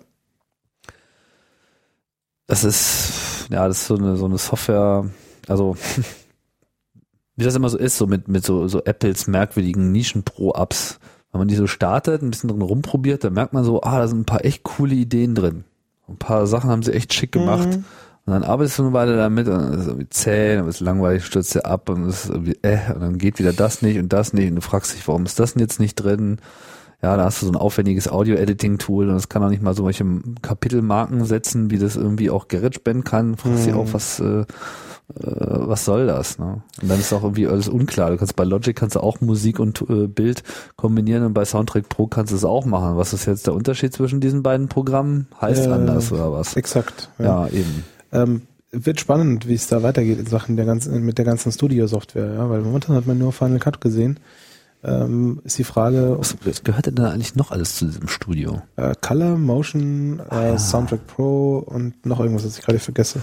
Das ist so eine Software, also wie das immer so ist, so mit so Apples merkwürdigen Nischen-Pro-Apps. Wenn man die so startet, ein bisschen drin rumprobiert, dann merkt man so, da sind ein paar echt coole Ideen drin. Ein paar Sachen haben sie echt schick gemacht. Und dann arbeitest du eine Weile damit und dann ist es irgendwie zäh, dann ist es langweilig, stürzt dir ab und es ist irgendwie und dann geht wieder das nicht und du fragst dich, warum ist das denn jetzt nicht drin? Ja, da hast du so ein aufwendiges Audio-Editing-Tool und das kann auch nicht mal so solche Kapitelmarken setzen, wie das irgendwie auch GarageBand kann. Fragst dich auch, was soll das? Ne? Und dann ist auch irgendwie alles unklar. Du kannst bei Logic auch Musik und Bild kombinieren und bei Soundtrack Pro kannst du es auch machen. Was ist jetzt der Unterschied zwischen diesen beiden Programmen? Heißt anders oder was? Exakt. Ja, eben. Wird spannend, wie es da weitergeht in Sachen mit der ganzen Studio-Software, ja, weil momentan hat man nur Final Cut gesehen. Ist die Frage, was gehört denn da eigentlich noch alles zu diesem Studio? Color, Motion, Soundtrack Pro und noch irgendwas, das ich gerade vergesse.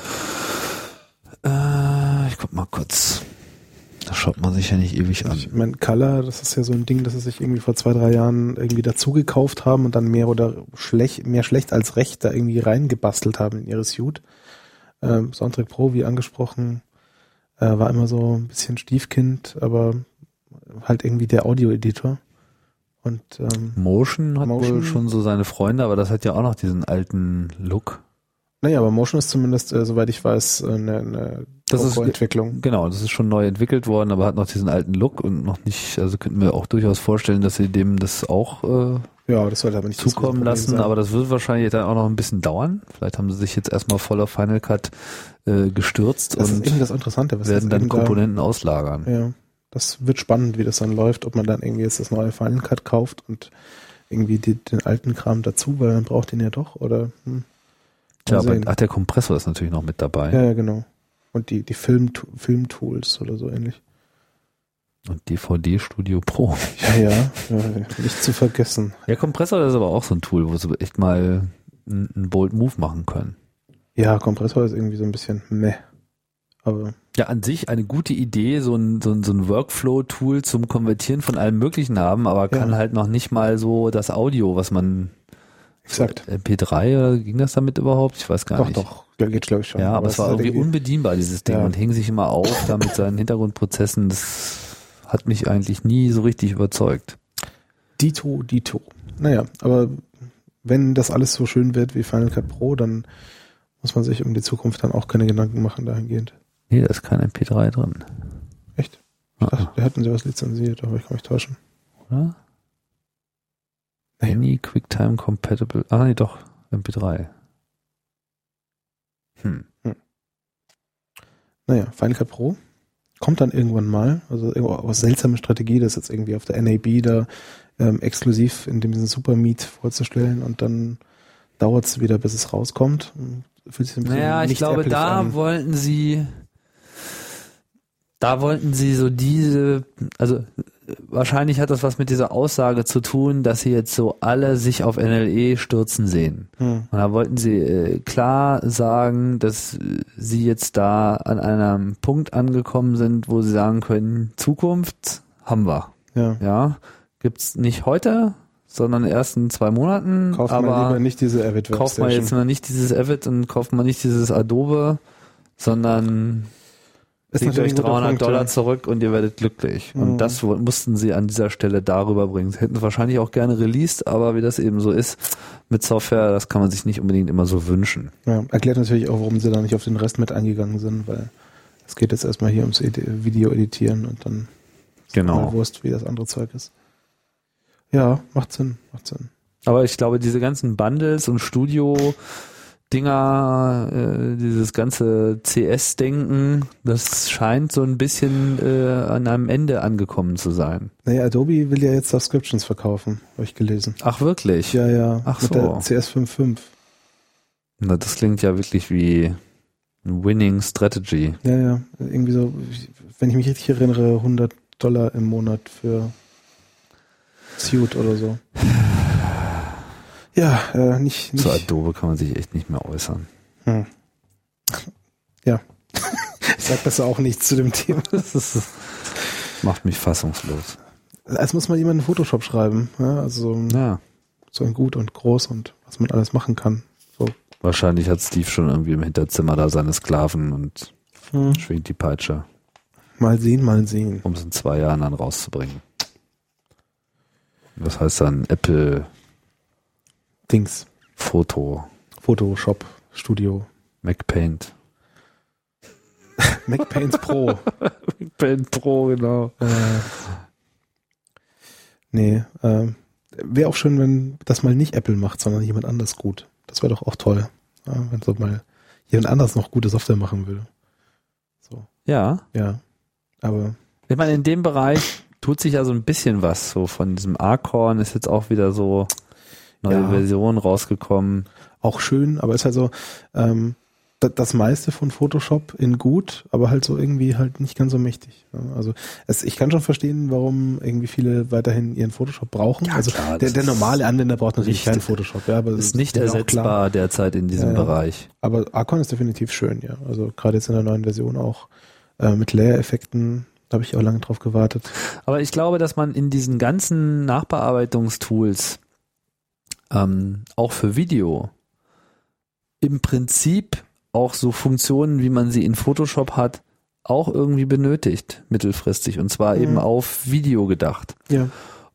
Ich guck mal kurz. Das schaut man sich ja nicht ewig an. Ich meine, Color, das ist ja so ein Ding, das sie sich irgendwie vor 2-3 Jahren irgendwie dazu gekauft haben und dann mehr schlecht als recht da irgendwie reingebastelt haben in ihre Suite. Soundtrack Pro, wie angesprochen, war immer so ein bisschen Stiefkind, aber halt irgendwie der Audio-Editor. Und Motion hat wohl schon so seine Freunde, aber das hat ja auch noch diesen alten Look. Naja, aber Motion ist zumindest, soweit ich weiß, eine Das ist Entwicklung. Genau, das ist schon neu entwickelt worden, aber hat noch diesen alten Look und noch nicht, also könnten wir auch durchaus vorstellen, dass sie dem das auch das sollte aber nicht zukommen lassen, aber das wird wahrscheinlich dann auch noch ein bisschen dauern. Vielleicht haben sie sich jetzt erstmal voll auf Final Cut gestürzt das und ist eben das Interessante, was werden dann Komponenten auslagern. Ja, das wird spannend, wie das dann läuft, ob man dann irgendwie jetzt das neue Final Cut kauft und irgendwie den alten Kram dazu, weil man braucht den ja doch, oder? Tja, aber der Kompressor ist natürlich noch mit dabei. Ja, genau. Und die Filmtools oder so ähnlich. Und DVD Studio Pro. Ja, nicht zu vergessen. Ja, Kompressor ist aber auch so ein Tool, wo sie echt mal einen Bold Move machen können. Ja, Kompressor ist irgendwie so ein bisschen meh. Aber ja, an sich eine gute Idee, so ein Workflow-Tool zum Konvertieren von allem Möglichen haben, aber kann halt noch nicht mal so das Audio, was man exakt. MP3 oder ging das damit überhaupt? Ich weiß gar nicht. Doch, geht glaube ich schon. Ja, aber es war irgendwie unbedienbar, dieses Ding, und hing sich immer auf da mit seinen Hintergrundprozessen. Das hat mich eigentlich nie so richtig überzeugt. Dito. Naja, aber wenn das alles so schön wird wie Final Cut Pro, dann muss man sich um die Zukunft dann auch keine Gedanken machen dahingehend. Nee, da ist kein MP3 drin. Echt? Ich dachte, da hätten sie was lizenziert, aber ich kann mich täuschen. Oder? Any QuickTime Compatible. Ah, nee, doch. MP3. Naja, Final Cut Pro kommt dann irgendwann mal. Also aus seltsame Strategie, das jetzt irgendwie auf der NAB da exklusiv in diesem Supermeet vorzustellen, und dann dauert es wieder, bis es rauskommt. Fühlt sich ein bisschen ich glaube, da wollten sie so also wahrscheinlich hat das was mit dieser Aussage zu tun, dass sie jetzt so alle sich auf NLE stürzen sehen. Und da wollten sie klar sagen, dass sie jetzt da an einem Punkt angekommen sind, wo sie sagen können, Zukunft haben wir. Ja, gibt's nicht heute, sondern erst in 2 Monaten. Kauft man lieber nicht diese Avid Workstation. Kauft man jetzt mal nicht dieses Avid und kauft man nicht dieses Adobe, sondern legt euch $300 zurück und ihr werdet glücklich. Und das mussten sie an dieser Stelle darüber bringen. Sie hätten es wahrscheinlich auch gerne released, aber wie das eben so ist mit Software, das kann man sich nicht unbedingt immer so wünschen. Ja, erklärt natürlich auch, warum sie da nicht auf den Rest mit eingegangen sind, weil es geht jetzt erstmal hier ums Video editieren und dann ist mal Wurst, wie das andere Zeug ist. Ja, macht Sinn. Aber ich glaube, diese ganzen Bundles und Studio-Dinger, dieses ganze CS-Denken, das scheint so ein bisschen an einem Ende angekommen zu sein. Naja, Adobe will ja jetzt Subscriptions verkaufen, habe ich gelesen. Ach, wirklich? Ja. Ach mit der CS 5.5. Na, das klingt ja wirklich wie ein Winning Strategy. Ja. Irgendwie so, wenn ich mich richtig erinnere, $100 im Monat für Suite oder so. Ja, nicht. Zu Adobe kann man sich echt nicht mehr äußern. Ja. Ich sag besser auch nichts zu dem Thema. Das macht mich fassungslos. Es muss mal jemand in Photoshop schreiben. Ja, also so ein Gut und groß und was man alles machen kann. So. Wahrscheinlich hat Steve schon irgendwie im Hinterzimmer da seine Sklaven und schwingt die Peitsche. Mal sehen. Um es in 2 Jahren dann rauszubringen. Das heißt dann Apple Dings. Photoshop Studio. MacPaint. MacPaint Pro. MacPaint Pro, genau. Wäre auch schön, wenn das mal nicht Apple macht, sondern jemand anders gut. Das wäre doch auch toll, wenn so mal jemand anders noch gute Software machen würde. So. Ja. Ja. Aber ich meine, in dem Bereich tut sich ja so ein bisschen was. So von diesem Acorn ist jetzt auch wieder so neue Version rausgekommen. Auch schön, aber ist halt so das meiste von Photoshop in gut, aber halt so irgendwie halt nicht ganz so mächtig. Also ich kann schon verstehen, warum irgendwie viele weiterhin ihren Photoshop brauchen. Ja, also klar, der normale Anwender braucht natürlich keinen Photoshop. Ja, aber ist nicht ersetzbar derzeit in diesem Bereich. Aber Acorn ist definitiv schön, ja. Also gerade jetzt in der neuen Version auch mit Layer-Effekten. Da habe ich auch lange drauf gewartet. Aber ich glaube, dass man in diesen ganzen Nachbearbeitungstools auch für Video im Prinzip auch so Funktionen, wie man sie in Photoshop hat, auch irgendwie benötigt, mittelfristig. Und zwar eben auf Video gedacht. Ja.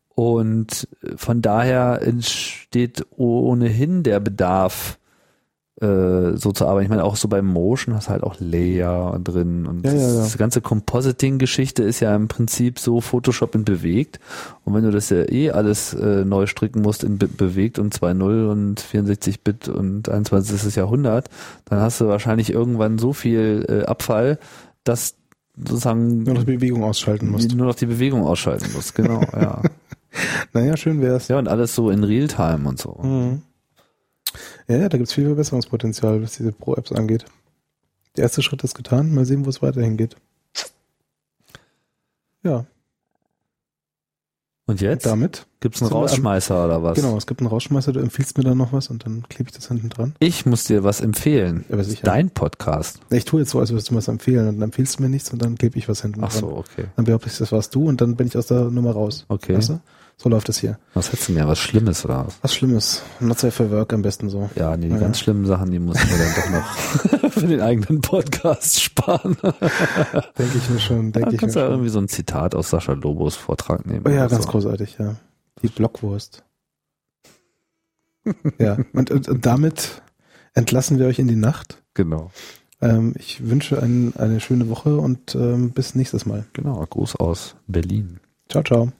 Und von daher entsteht ohnehin der Bedarf, so zu arbeiten. Ich meine, auch so beim Motion hast du halt auch Layer drin und diese ganze Compositing-Geschichte ist ja im Prinzip so Photoshop in bewegt und wenn du das ja alles neu stricken musst in bewegt und 2.0 und 64-Bit und 21. Jahrhundert, dann hast du wahrscheinlich irgendwann so viel Abfall, dass sozusagen nur noch die Bewegung ausschalten musst. Nur noch die Bewegung ausschalten musst, genau, ja. Naja, schön wär's. Ja, und alles so in Realtime und so. Mhm. Ja, da gibt's viel Verbesserungspotenzial, was diese Pro-Apps angeht. Der erste Schritt ist getan, mal sehen, wo es weiterhin geht. Ja. Und jetzt? Und damit gibt's einen Rausschmeißer oder was? Genau, es gibt einen Rausschmeißer, du empfiehlst mir dann noch was und dann klebe ich das hinten dran. Ich muss dir was empfehlen. Ja, sicher. Dein Podcast. Ich tue jetzt so, als würdest du mir was empfehlen und dann empfiehlst du mir nichts und dann klebe ich was hinten dran. Ach so, okay. Dann behaupte ich, das warst du und dann bin ich aus der Nummer raus. Okay. Weißt du? So läuft es hier. Was hättest du mir? Was Schlimmes oder was? Was Schlimmes. Not safe for work am besten so. Ja, nee, die ganz schlimmen Sachen, die mussten wir dann doch noch für den eigenen Podcast sparen. Denke ich mir schon. Du kannst ja irgendwie so ein Zitat aus Sascha Lobos Vortrag nehmen. Oh ja, ganz großartig, ja. Die Blockwurst. Ja, und damit entlassen wir euch in die Nacht. Genau. Ich wünsche eine schöne Woche und bis nächstes Mal. Genau, Gruß aus Berlin. Ciao, ciao.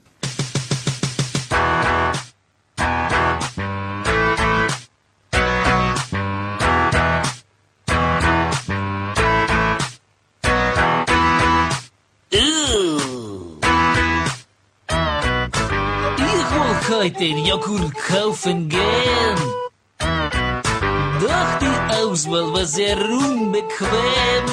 Heute Joghurt kaufen gehen. Doch die Auswahl war sehr unbequem.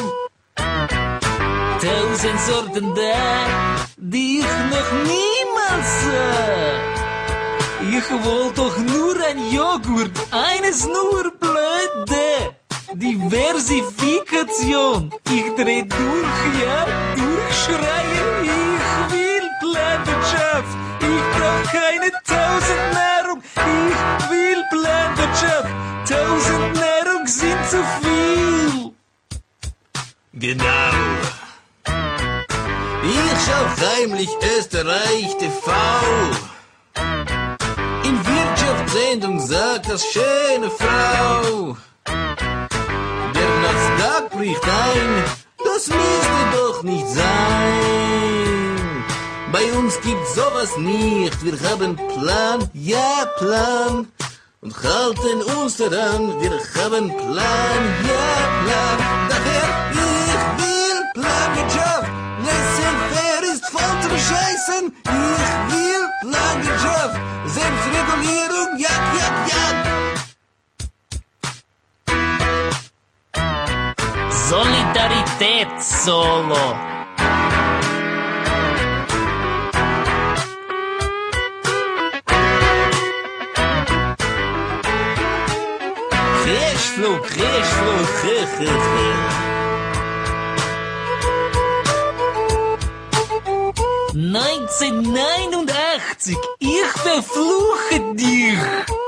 1000 Sorten da, die ich noch niemals sah. Ich wollte doch nur ein Joghurt, eines nur blöde. Diversifikation, ich dreh durch, ja, durchschreien, ich will Planwirtschaft. Ich brauch keine 1000 Nahrung, ich will Planwirtschaft. 1000 Nahrung sind zu viel. Genau. Ich schau heimlich Österreich TV. In Wirtschaftssendung sagt das schöne Frau. Der Nasdaq bricht ein, das müsste doch nicht sein. Bei uns gibt's sowas nicht, wir haben Plan, ja Plan. Und halten uns daran, wir haben Plan, ja Plan. Daher, ich will Planwirtschaft, laissez-faire ist voll zum Scheißen. Ich will Planwirtschaft, Selbstregulierung, ja. Solidaritätssolo. Cashflow. 1989, ich verfluche dich.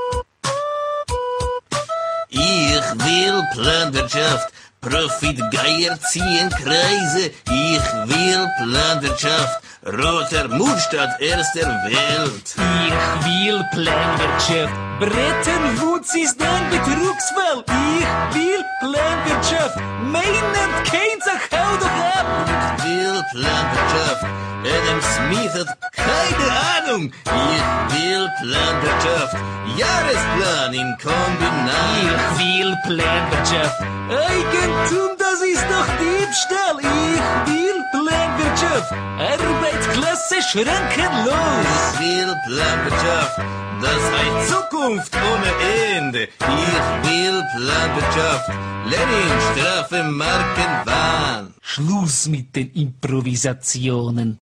Ich will Planwirtschaft, Profitgeier ziehen Kreise. Ich will Planwirtschaft, roter Mundstadt erster Welt. Ich will Planwirtschaft, Bretton Woods ist ein Betrugsfall. Ich will Planwirtschaft, Maynard Keynes, ach hau doch ab. Ich will Planwirtschaft, Adam Smith hat keine Ahnung. Ich will Planwirtschaft, Jahresplan im Kombinat. Ich will Planwirtschaft, Eigentum, das ist doch Diebstahl. Ich will Planwirtschaft, Arbeitsklasse schrankenlos. Ich will Planwirtschaft, das heißt Zukunft ohne Ende. Ich will Planwirtschaft, Lenin, Strafe, Markenwahn. Schluss mit den Improvisationen.